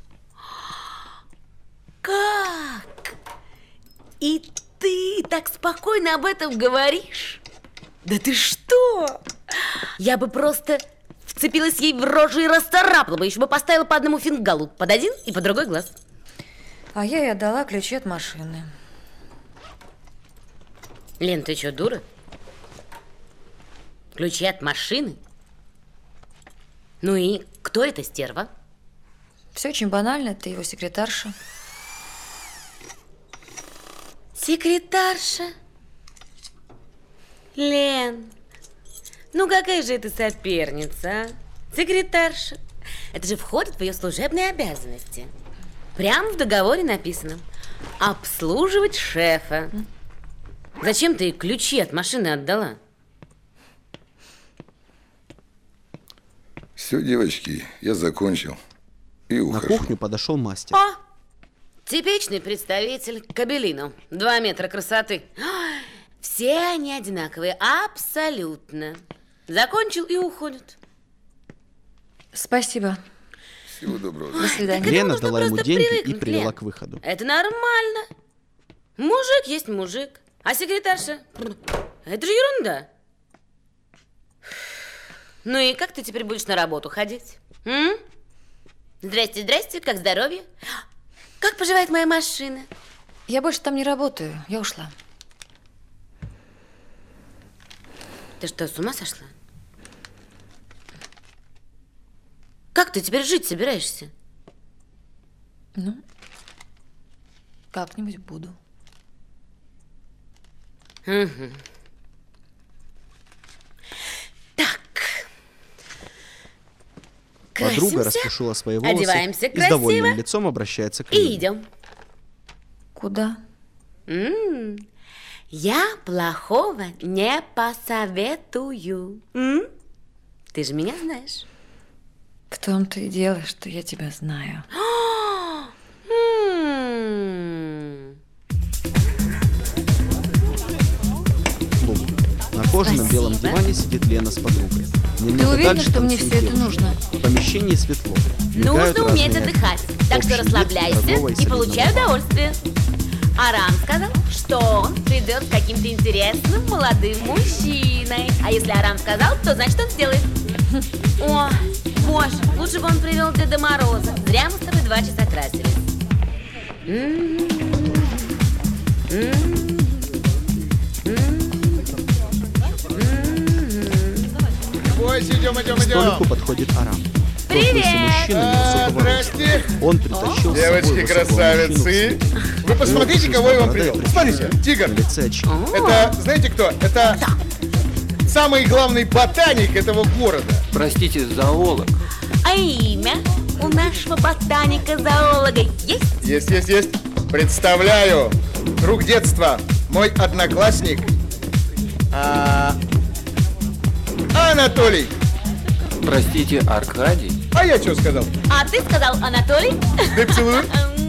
Как? И ты так спокойно об этом говоришь? Да ты что? Я бы просто вцепилась ей в рожу и расцарапала бы, еще бы поставила по одному фингалу, под один и под другой глаз. А я ей отдала ключи от машины. Лен, ты что, дура? Ключи от машины? Ну и кто эта стерва? Все очень банально, ты его секретарша. Секретарша? Лен, ну какая же это соперница, а? Секретарша. Это же входит в ее служебные обязанности. Прямо в договоре написано. Обслуживать шефа. Зачем ты ей ключи от машины отдала? Все, девочки, я закончил. И ухожу. На кухню подошел мастер. О! Типичный представитель Кабелину. Два метра красоты. Все они одинаковые, абсолютно. Закончил и уходит. Спасибо. Всего доброго. До свидания. Лена дала ему деньги и привыкнуть, привела Лен. к выходу. Это нормально. Мужик есть мужик. А секретарша? Это же ерунда. Ну и как ты теперь будешь на работу ходить? М? Здрасте, здрасте, как здоровье? Как поживает моя машина? Я больше там не работаю, я ушла. Ты что, с ума сошла? Как ты теперь жить собираешься? Ну, как-нибудь буду. Угу. Подруга распушила свои волосы одеваемся и с довольным красиво лицом обращается к Лене. И идем. Куда? М-м, я плохого не посоветую. М? Ты же меня знаешь. В том-то и дело, что я тебя знаю. М. Клуб. На кожаном Спасибо. белом диване сидит Лена с подругой. Ты Немного уверена, дальше что мне танцуют все это девушки. нужно? В помещении светло. Мигают Нужно уметь разные отдыхать, так что Общий вид расслабляйся дорогого и и получай солидного удовольствие. Арам сказал, что он придет с каким-то интересным молодым мужчиной. А если Арам сказал, то значит он сделает. О, боже, лучше бы он привел Деда Мороза. Зря мы с тобой два часа красились. М-м-м. М-м-м. М-м-м. давайте идем, идем, К столику идем. подходит Арам. Привет! Рослый мужчина невысокого роста. Здрасте. Он притащил с собой Девочки высокого красавицы. мужчину. Вы посмотрите, Его кого я вам пушистая привел. борода и Смотрите, прическа. тигр. На лице очки. Это, знаете кто? Это самый главный ботаник этого города. Простите, зоолог. А имя у нашего ботаника-зоолога есть? Есть, есть, есть. Представляю. Друг детства. Мой одноклассник. А... Анатолий. Простите, Аркадий. А я что сказал? А ты сказал Анатолий? Да целую.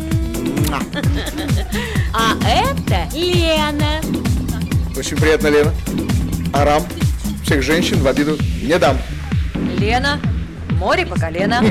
А это Лена. Очень приятно, Лена. Арам. Всех женщин в обиду не дам. Лена, море по колено.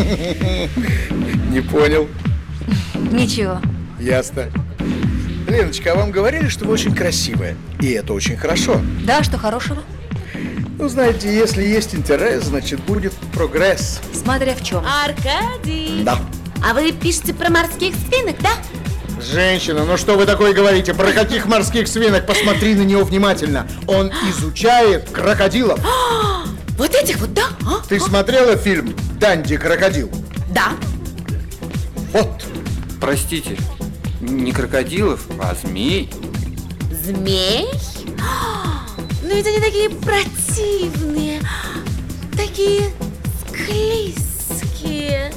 Не понял. Ничего. Ясно. Леночка, а вам говорили, что вы очень красивая? И это очень хорошо. Да, что хорошего? Ну, знаете, если есть интерес, значит, будет прогресс. Смотря в чем. Аркадий. Да. А вы пишете про морских свинок, да? Женщина, ну что вы такое говорите? Про каких морских свинок? Посмотри на него внимательно. Он изучает крокодилов. Вот этих вот, да? А? Ты смотрела фильм «Данди крокодил»? Да. Вот. Простите, не крокодилов, а змей. Змей? Ну ведь они такие противные, такие склизкие.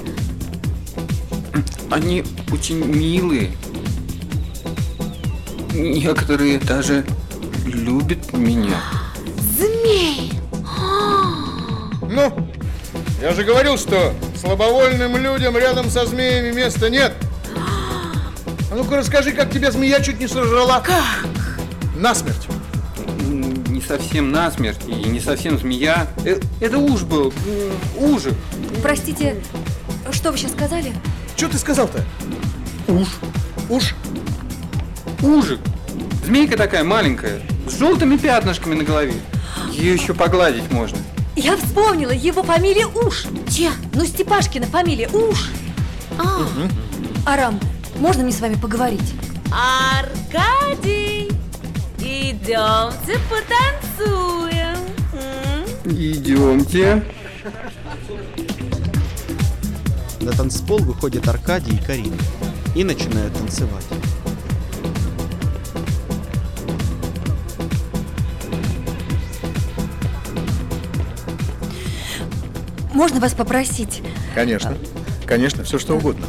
Они очень милые. Некоторые даже любят меня. Змей! Ну, я же говорил, что слабовольным людям рядом со змеями места нет. А ну-ка расскажи, как тебя змея чуть не сожрала. Как? Насмерть. Не совсем насмерть и не совсем змея. Э, Это уж был, ужик. Простите, что вы сейчас сказали? Что ты сказал-то? Уж. Уж. Ужик. Змейка такая маленькая, с желтыми пятнышками на голове. Ее еще погладить можно. Я вспомнила, его фамилия Уж. Че? Ну, Степашкина фамилия Уж. А. Угу. Арам, можно мне с вами поговорить? Аркадий, идемте потанцуем. М? Идемте. На танцпол выходят Аркадий и Карина и начинают танцевать. Можно вас попросить? Конечно. Конечно, все что угодно.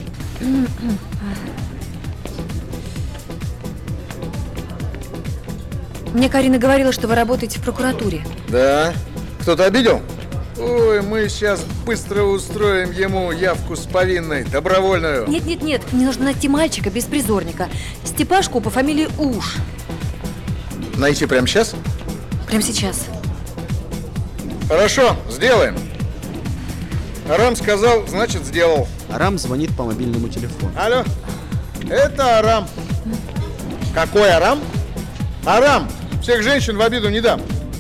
Мне Карина говорила, что вы работаете в прокуратуре. Да? Кто-то обидел? Ой, мы сейчас быстро устроим ему явку с повинной, добровольную. Нет, нет, нет, мне нужно найти мальчика беспризорника. Степашку по фамилии Уж. Найти прямо сейчас? Прямо сейчас. Хорошо, сделаем. Арам сказал, значит, сделал. Арам звонит по мобильному телефону. Алло, это Арам. Какой Арам? Арам, всех женщин в обиду не дам.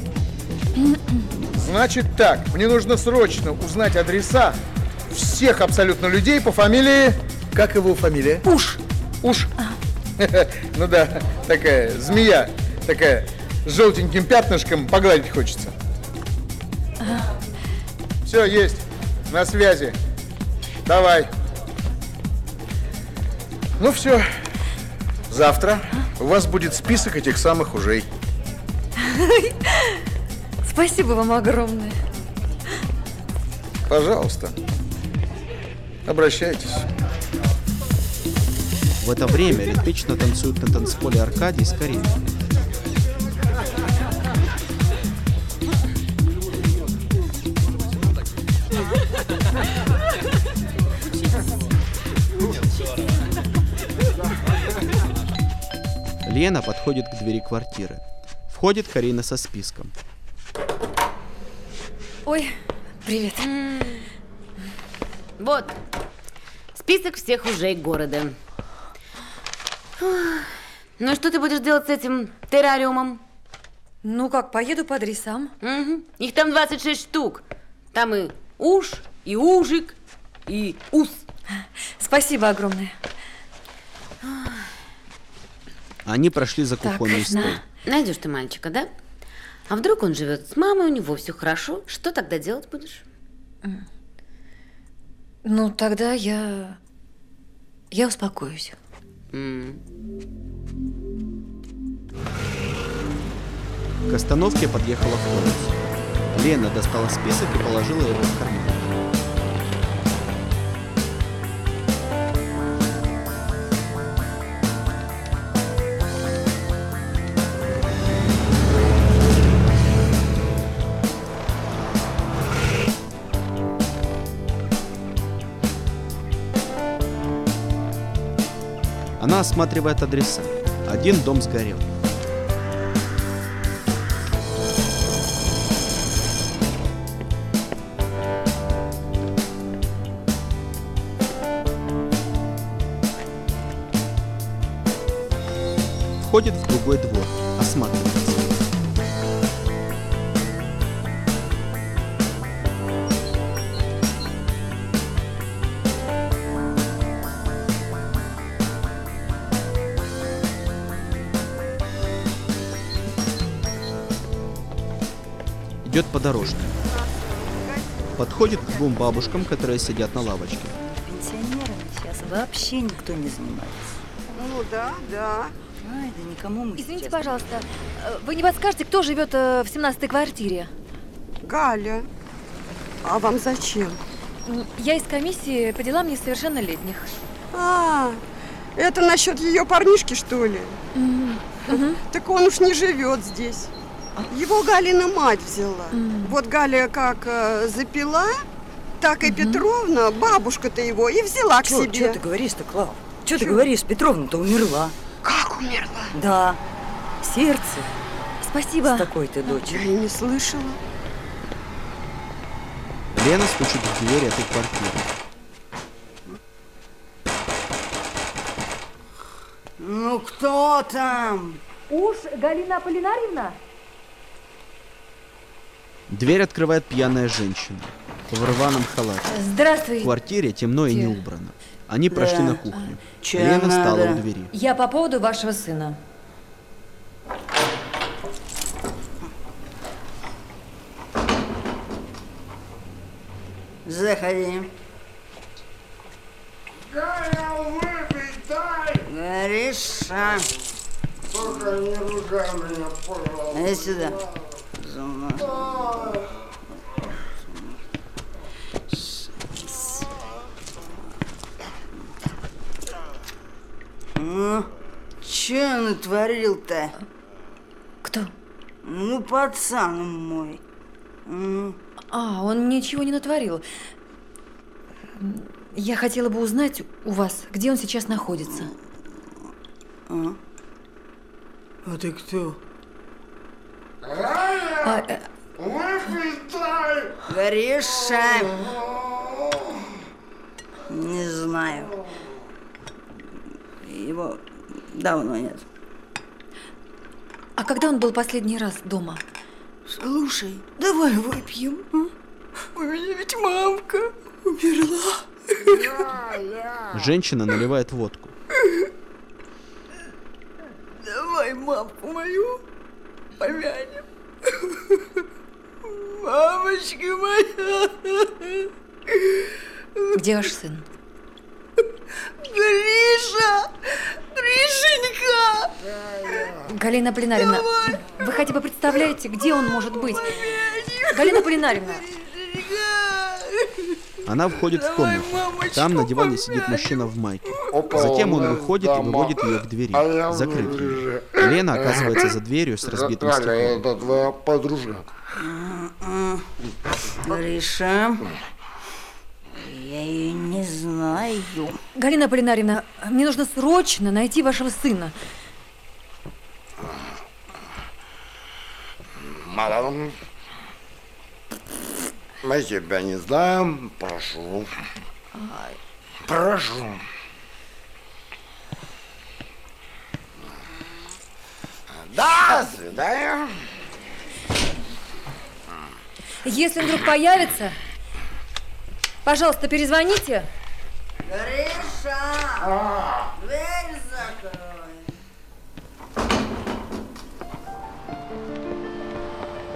Значит так, мне нужно срочно узнать адреса всех абсолютно людей по фамилии... Как его фамилия? Уж. Уж? Ну да, такая змея, такая с желтеньким пятнышком, погладить хочется. Все, есть, на связи. Давай. Ну все, завтра у вас будет список этих самых ужей. Спасибо вам огромное. Пожалуйста, обращайтесь. В это время ритмично танцуют на танцполе Аркадий с Кариной. Лена подходит к двери квартиры. Входит Карина со списком. Ой, привет. Вот, список всех ужей города. Ну, что ты будешь делать с этим террариумом? Ну как, поеду по адресам. Угу. Их там двадцать шесть штук. Там и уж, и ужик, и ус. Спасибо огромное. Они прошли за кухонный Так, стол. на. Найдешь ты мальчика, да? А вдруг он живет с мамой, у него все хорошо? Что тогда делать будешь? Ну, тогда я... Я успокоюсь. Mm. К остановке подъехал автобус. Лена достала список и положила его в карман. Она осматривает адреса. Один дом сгорел. Входит в другой двор, осматривается. Идет по дорожке. Подходит к двум бабушкам, которые сидят на лавочке. Пенсионерами сейчас вообще никто не занимается. Ну да, да. Ай, да никому мы Извините, сейчас... пожалуйста, вы не подскажете, кто живет в семнадцатой квартире? Галя. А вам зачем? Я из комиссии по делам несовершеннолетних. А, это насчет ее парнишки, что ли? Mm-hmm. Так он уж не живет здесь. Его Галина мать взяла. Mm. Вот Галя как э, запила, так и mm-hmm. Петровна, бабушка-то его, и взяла чё, к себе. Что ты говоришь-то, Клав? Что ты говоришь? Петровна-то умерла. Как умерла? Да. Сердце. Спасибо. С такой ты дочерью. Я и не слышала. Лена стучит в дверь этой квартиры. Ну, кто там? Уж Галина Аполлинарьевна? Дверь открывает пьяная женщина в рваном халате. Здравствуй. В квартире темно и не убрано. Они да. прошли на кухню. Чё Лена надо? встала у двери. Я по поводу вашего сына. Заходи. Гриша. Только не ругай меня, пожалуйста. Иди сюда. За мной. Ну, че натворил-то? Кто? Ну, пацан мой. Mm. А, он ничего не натворил. Я хотела бы узнать у вас, где он сейчас находится. А, а ты кто? А, э... Гриша! Не знаю. Его давно нет. А когда он был последний раз дома? Слушай, давай выпьем. У меня ведь мамка умерла. Женщина наливает водку. Давай мамку мою помянем. Мамочка моя. Где ваш сын? Гриша! Гришенька! Галина Аполлинарьевна, вы хотя бы представляете, где он может быть? Галина Аполлинарьевна! Она входит в комнату. Там на диване сидит мужчина в майке. Затем он выходит и выводит ее к двери, закрыв ее. Лена оказывается за дверью с разбитым стеклом. Это твоя подружка. Гриша, я ее не знаю. Галина Аполлинарьевна, мне нужно срочно найти вашего сына. Мадам, мы тебя не знаем. Прошу. Прошу. До свидания. Если он вдруг появится, пожалуйста, перезвоните. Гриша, дверь закрой.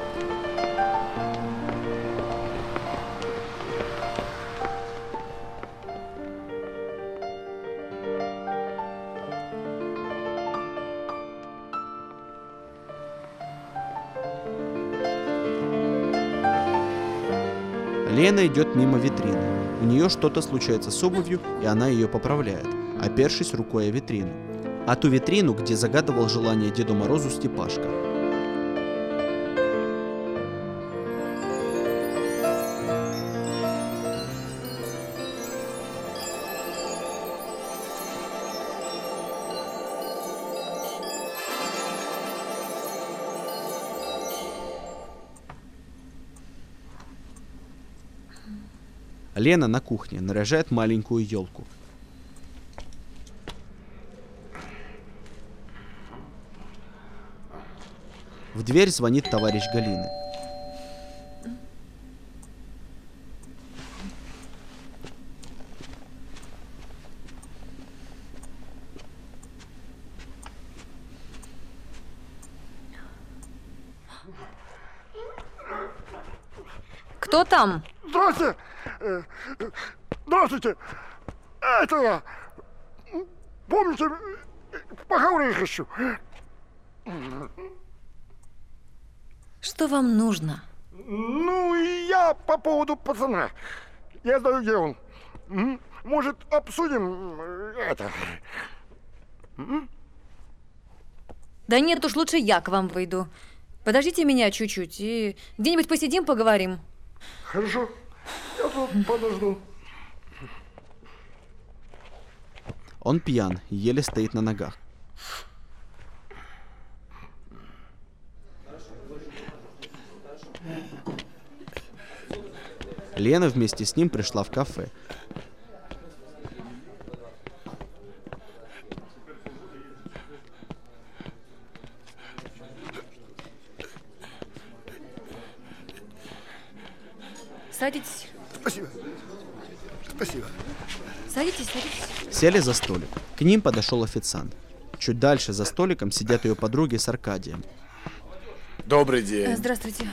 Лена идет мимо витрины. У нее что-то случается с обувью, и она ее поправляет, опершись рукой о витрину. А ту витрину, где загадывал желание Деду Морозу Степашка. Лена на кухне наряжает маленькую елку. В дверь звонит товарищ Галины. Кто там? Здравствуйте! Э, э, Здравствуйте! Это я. Помните, поговорить хочу. Что вам нужно? Ну, я по поводу пацана. Я знаю, где он. М? Может, обсудим э, это? М? Да нет уж, лучше я к вам выйду. Подождите меня чуть-чуть и где-нибудь посидим, поговорим. Хорошо. Я тут подожду. Он пьян, еле стоит на ногах. Лена вместе с ним пришла в кафе. Садитесь. Спасибо. Спасибо. Садитесь, садитесь. Сели за столик. К ним подошел официант. Чуть дальше за столиком сидят ее подруги с Аркадием. Добрый день. Э, Здравствуйте.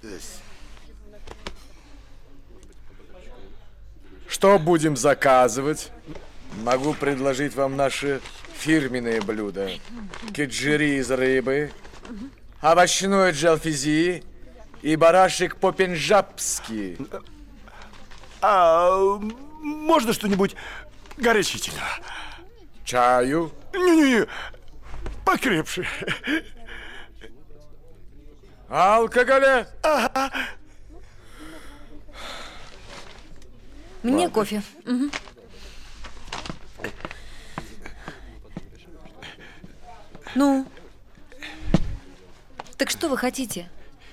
Что будем заказывать? Могу предложить вам наши фирменные блюда. Кеджири из рыбы, овощной джалфизи и барашек по-пенджабски. А можно что-нибудь горячительного? Чаю? Не-не-не, покрепше. Алкоголя? Ага. Мне кофе. Угу. Ну? Так что вы хотите?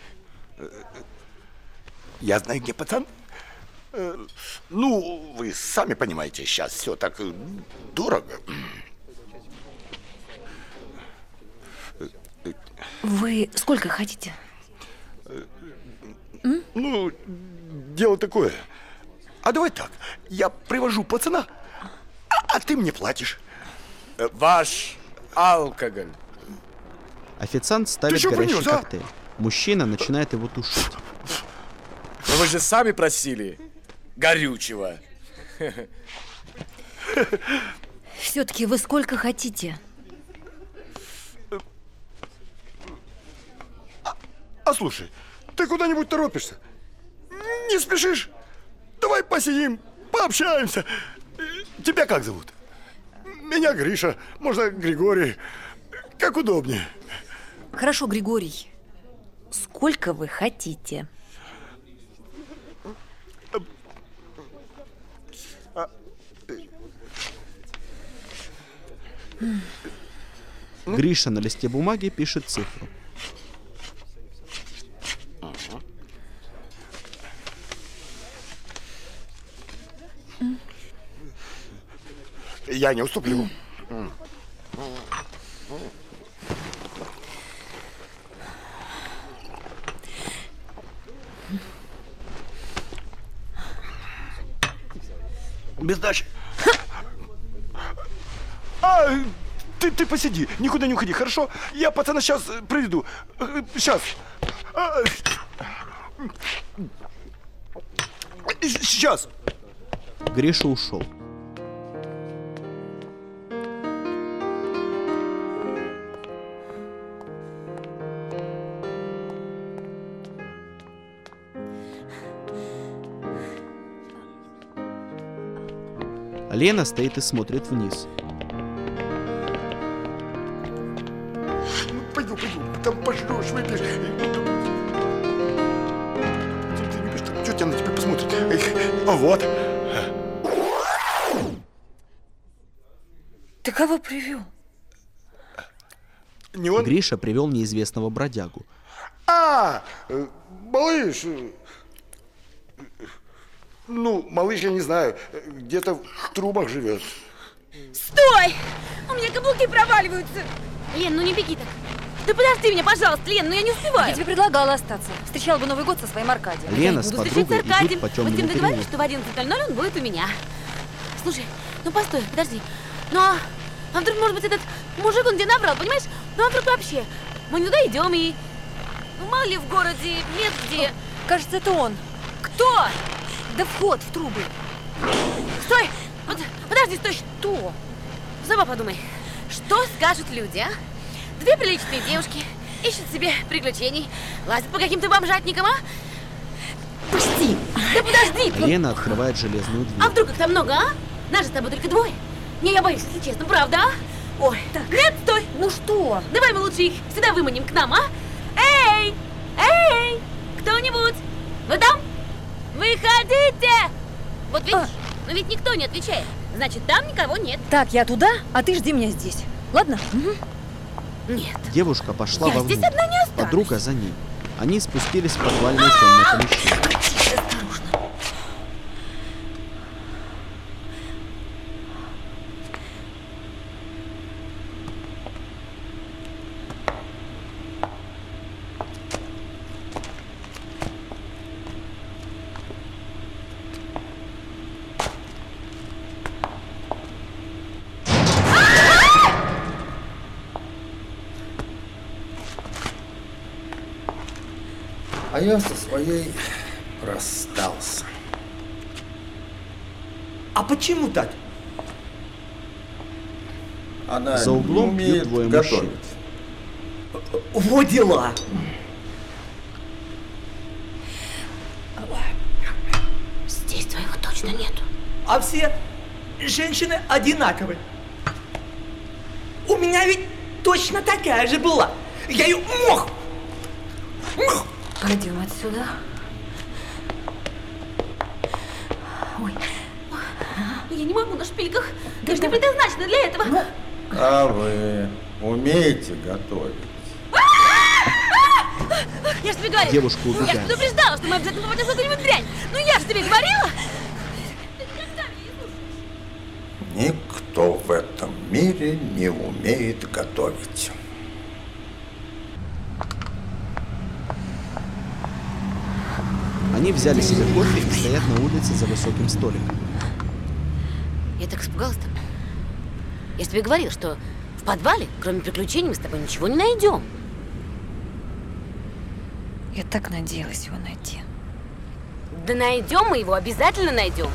Я знаю, где пацан. Э, Ну, вы сами понимаете, сейчас все так э, дорого. Вы сколько хотите? М? Ну, дело такое. А давай так, я привожу пацана, а, а ты мне платишь. Ваш алкоголь. Официант ставит чё горячий принёс, а? коктейль. Мужчина начинает его тушить. Но вы же сами просили горючего. Все-таки вы сколько хотите? А слушай, ты куда-нибудь торопишься? Не спешишь? Давай посидим, пообщаемся. Тебя как зовут? Меня Гриша, можно Григорий. Как удобнее. Хорошо, Григорий. Сколько вы хотите? Гриша на листе бумаги пишет цифру. Я не уступлю. Без дачи. А, ты, ты посиди, никуда не уходи, хорошо? Я пацана сейчас приведу. Сейчас. Сейчас. Гриша ушел. Лена стоит и смотрит вниз. Пойду, пойду, там пожрешь, выпьешь. Ты не бежишь, тетя на тебя посмотрит. А вот. Ты кого привел? Не он? Гриша привел неизвестного бродягу. А, э, малыш. э, Ну, малыш, я не знаю, э, где-то в трубах живет. Стой! У меня каблуки проваливаются. Лен, ну не беги так. Ты подожди меня, пожалуйста, Лен, ну я не успеваю. Я тебе предлагала остаться. Встречала бы Новый год со своим Аркадием. Лена Я с буду подругой встречаться с Аркадием. идут по Мы с темному ним договорились, переулку. что в одиннадцать ноль ноль он будет у меня. Слушай, ну постой, подожди. Ну а, а вдруг, может быть, этот мужик, он где набрал, понимаешь? Ну а вдруг вообще? Мы не туда идем и... Ну мало ли в городе, нет где. Кажется, это он. Кто? Да вход в трубы. Стой! Под, подожди, стой! Что? Сама подумай. Что скажут люди, а? Две приличные девушки ищут себе приключений, лазят по каким-то бомжатникам, а? Пусти! Да подожди! Лена открывает железную дверь. А вдруг их там много, а? Нас же с тобой только двое. Не, я боюсь, если честно, правда, а? Ой, так. Нет, стой! Ну что? Давай мы лучше их сюда выманим к нам, а? Эй! Эй! Кто-нибудь? Вы там? Выходите! Вот видишь, а. но ведь никто не отвечает. Значит, там никого нет. Так, я туда, а ты жди меня здесь. Ладно? Угу. Нет. Девушка пошла Я вовнутрь. здесь одна не останусь. Подруга за ней. Они спустились в подвальное темное помещение. Осторожно. А я со своей расстался. А почему так? Она За углом не пьют умеет двое готовить. мужчин. Во дела! Здесь твоего точно нету. А все женщины одинаковые. У меня ведь точно такая же была. Я ее мог! мог. Пойдем отсюда. Ой. Я не могу на шпильках. Я же не предназначена для этого. Ну. А вы умеете готовить? Я же тебе говорила. Девушка Я же убегает. предупреждала, что мы обязательно попадем в какую-нибудь дрянь. Ну я же тебе говорила. Никто в этом мире не умеет готовить. Они взяли себе кофе и стоят на улице за высоким столиком. Я так испугалась там. Я же тебе говорила, что в подвале, кроме приключений, мы с тобой ничего не найдем. Я так надеялась его найти. Да найдем мы его, обязательно найдем.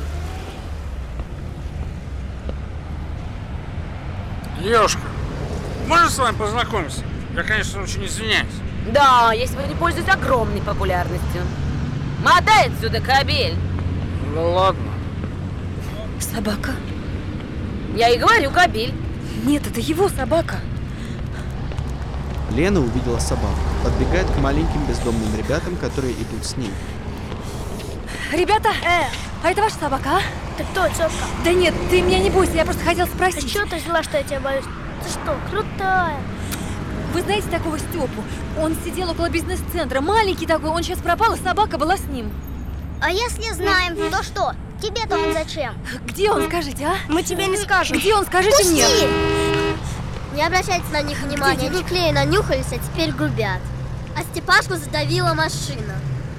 Девушка, можно с вами познакомиться? Я, конечно, очень извиняюсь. Да, я сегодня пользуюсь огромной популярностью. Мотай отсюда, кобель. Ну ладно. Собака? Я и говорю, кобель. Нет, это его собака. Лена увидела собаку. Подбегает к маленьким бездомным ребятам, которые идут с ней. Ребята, э, а это ваша собака, а? Ты кто, тетка? Да нет, ты меня не бойся, я просто хотела спросить. Ты что ты взяла, что я тебя боюсь? Ты что, крутая? Вы знаете такого Степу? Он сидел около бизнес-центра, маленький такой, он сейчас пропал, и собака была с ним. А если знаем, то что? Тебе-то он зачем? Где он, скажите, а? Мы тебе не скажем. Где он, скажите Пусти! мне? Не обращайте на них внимания, они клея нанюхались, а теперь грубят. А Степашку задавила машина.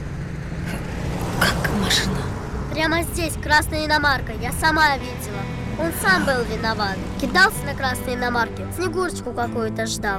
Как машина? Прямо здесь, красная иномарка, я сама видела. Он сам был виноват. Кидался на красной иномарке, Снегурочку какую-то ждал.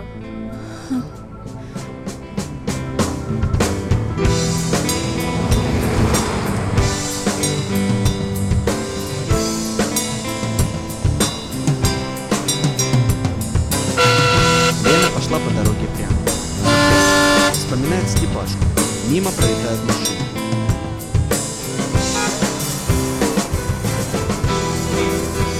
Лена пошла по дороге прямо. Вспоминает Степашку. Мимо пролетает машина.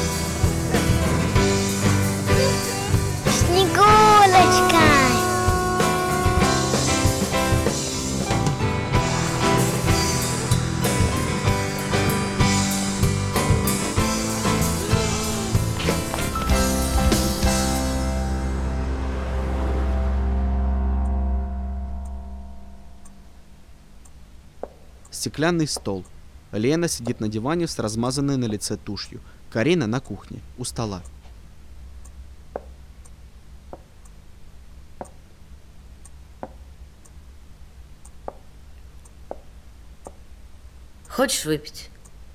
Стеклянный стол. Лена сидит на диване с размазанной на лице тушью. Карина на кухне, у стола. Хочешь выпить?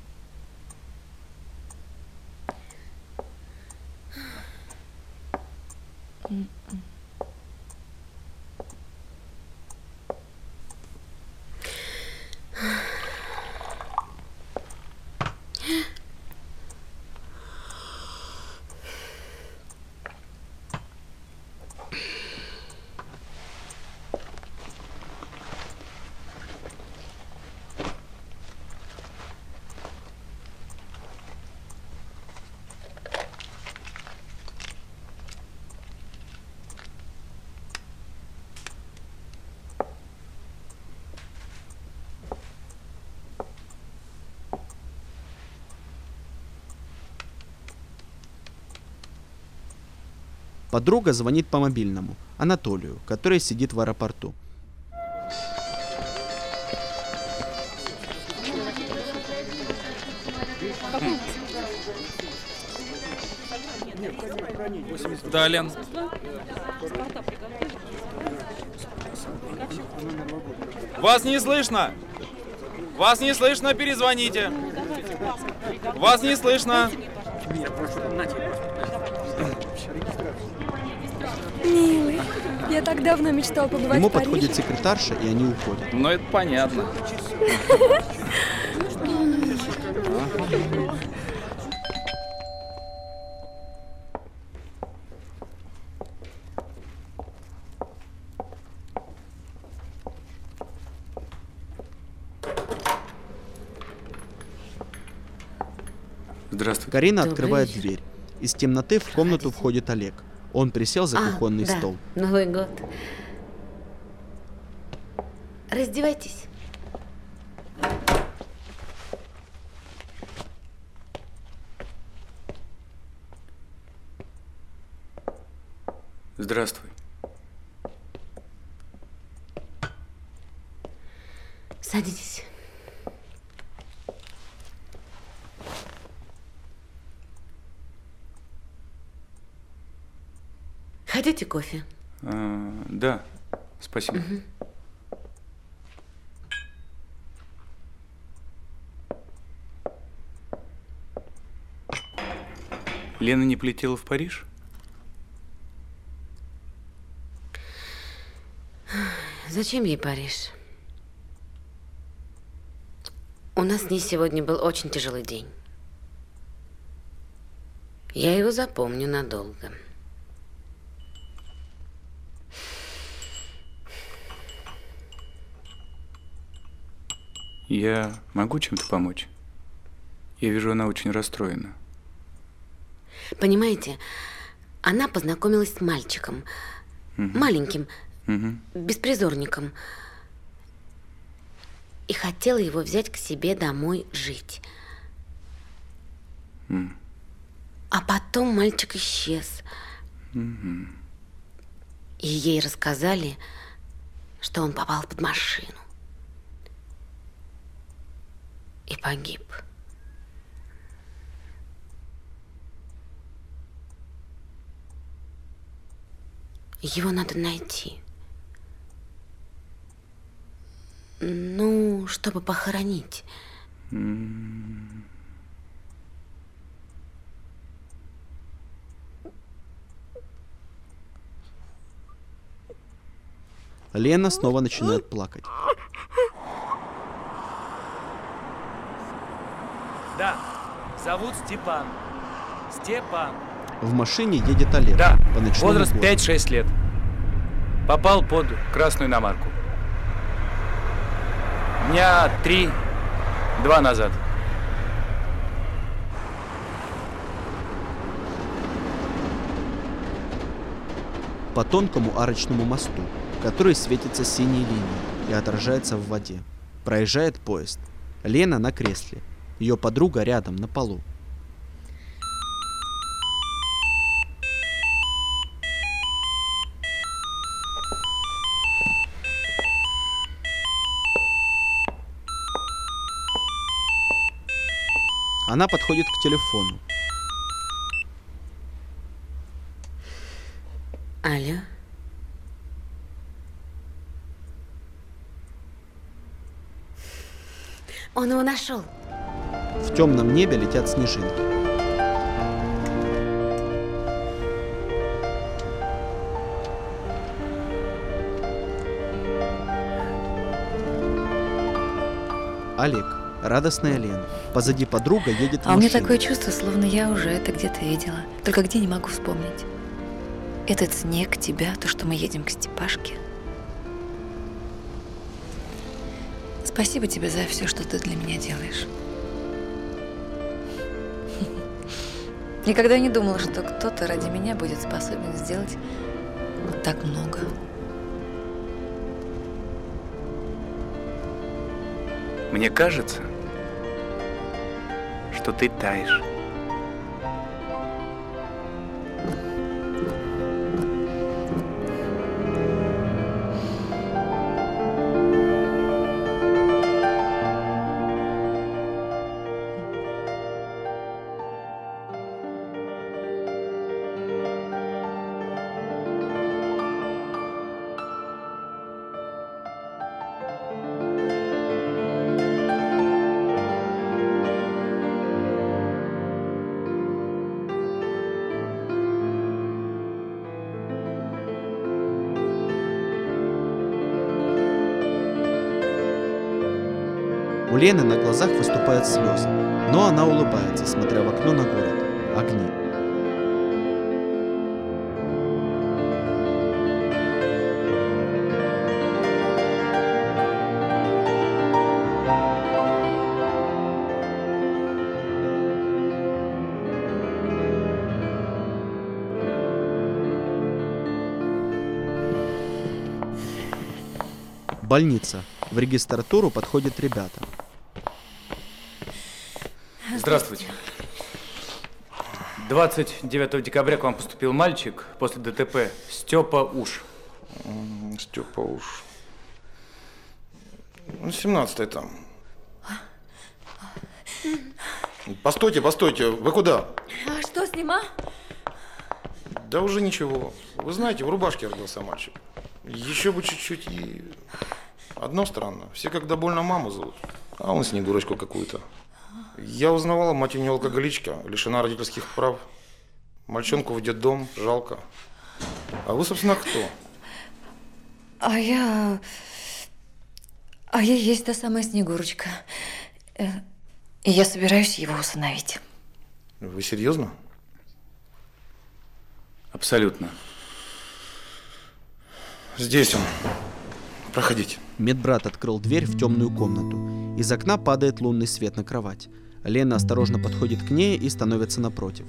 Подруга звонит по мобильному Анатолию, который сидит в аэропорту. Да, Лен. Вас не слышно! Вас не слышно, перезвоните! Вас не слышно! Милый, я так давно мечтал побывать Ему в Париже. подходит секретарша, и они уходят. Ну, это понятно. Здравствуйте. Карина Добрый открывает вечер. дверь. Из темноты в комнату входит Олег. Он присел за А, кухонный да, стол. Новый год. Раздевайтесь. Здравствуй. Садитесь. Хотите кофе? А, да, спасибо. Мгм. Лена не полетела в Париж? Зачем ей Париж? У нас с ней сегодня был очень тяжелый день. Я его запомню надолго. Я могу чем-то помочь? Я вижу, она очень расстроена. Понимаете, она познакомилась с мальчиком, Мгм. маленьким, Мгм. беспризорником, и хотела его взять к себе домой жить. М. А потом мальчик исчез, Мгм. и ей рассказали, что он попал под машину и погиб. Его надо найти. Ну, чтобы похоронить. М. Лена снова начинает плакать. Да, зовут Степан. Степан. В машине едет Олег. Да, по ночному возраст городу. пять-шесть лет. Попал под красную иномарку. Дня три-два назад. По тонкому арочному мосту, который светится синей линией и отражается в воде. Проезжает поезд. Лена на кресле. Ее подруга рядом, на полу. Она подходит к телефону. Алло. Он его нашел. В темном небе летят снежинки. Олег, радостная Лена. Позади подруга едет в А у меня машине. такое чувство, словно я уже это где-то видела. Только где не могу вспомнить. Этот снег, тебя, то, что мы едем к Степашке. Спасибо тебе за все, что ты для меня делаешь. Никогда не думала, что кто-то ради меня будет способен сделать вот так много. Мне кажется, что ты таешь. У Лены на глазах выступают слезы, но она улыбается, смотря в окно на город. Огни. Больница. В регистратуру подходят ребята. Здравствуйте. двадцать девятого декабря к вам поступил мальчик после ДТП. Степа Уж. Степа Уж. Ну, семнадцатый там. Постойте, постойте, вы куда? А что с ним, а? Да уже ничего. Вы знаете, в рубашке родился мальчик. Еще бы чуть-чуть и... Одно странно. Все когда больно маму зовут, а он с ней дурочку какую-то. Я узнавала, мать у нее алкоголичка, лишена родительских прав. Мальчонку в детдом, жалко. А вы, собственно, кто? А я... А я есть та самая Снегурочка. Э, И я собираюсь его усыновить. Вы серьезно? Абсолютно. Здесь он. Проходите. Медбрат открыл дверь в темную комнату. Из окна падает лунный свет на кровать. Лена осторожно подходит к ней и становится напротив.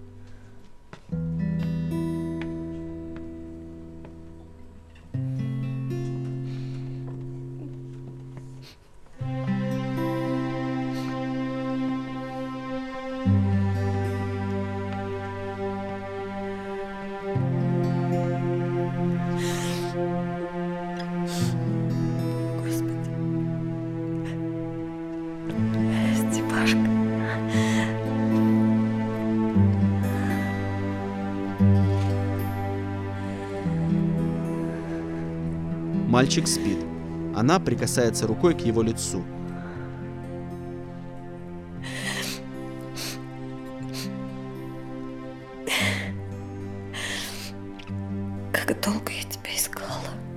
Мальчик спит. Она прикасается рукой к его лицу. Как долго я тебя искала.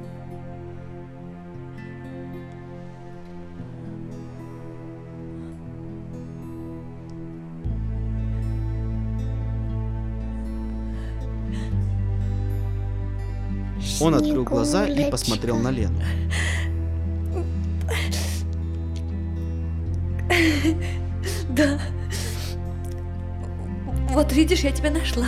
Он открыл глаза и посмотрел на Лену. Да. Вот видишь, я тебя нашла.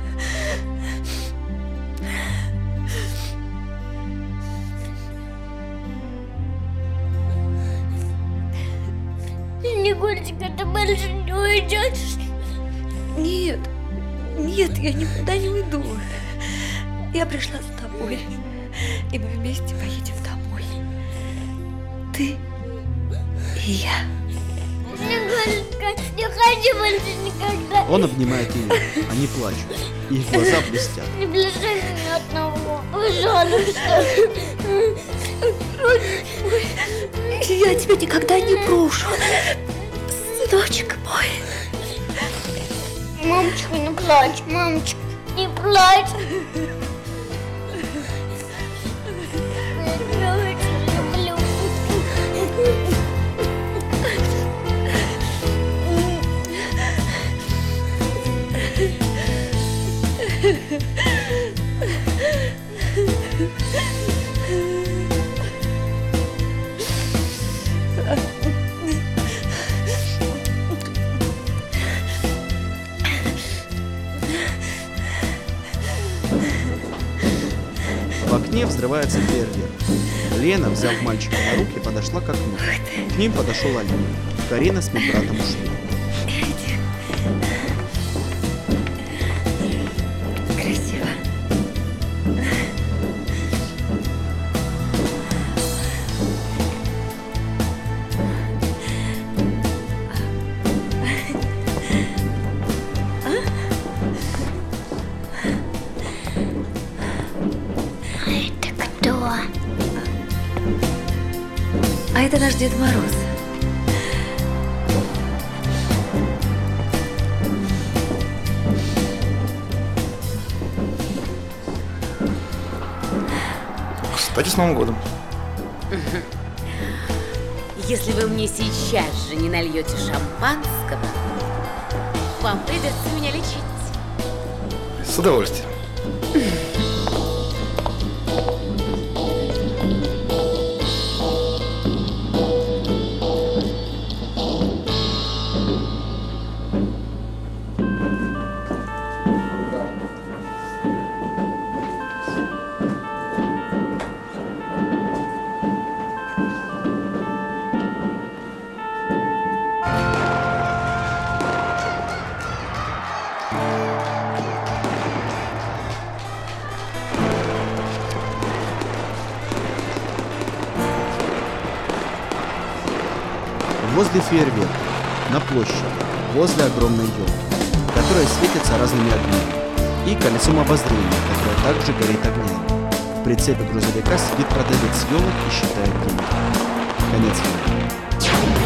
Снегурочка, ты больше не уйдешь? Нет, нет, я никуда не уйду. Я пришла за тобой, и мы вместе поедем домой. Ты и я. Снегурочка, не ходи больше никогда. Он обнимает ее. Они плачут. Их глаза блестят. Не ближай ни одного. Пожалуйста. Я тебя никогда не брошу. Сыночек мой. Мамочка, не плачь, мамочка, не плачь. Я тебя очень люблю. В окне взрывается фейерверк. Лена, взяв мальчика на руки, подошла к окну. К ним подошел Алина. Карина с медбратом ушли. Красиво. А это наш Дед Мороз. Кстати, с Новым годом. Если вы мне сейчас же не нальете шампанского, вам придется меня лечить. С удовольствием. Возле фейерверка, на площади, возле огромной елки, которая светится разными огнями, и колесом обозрения, которое также горит огнями. В прицепе грузовика сидит продавец елок и считает деньги. Конец фильма.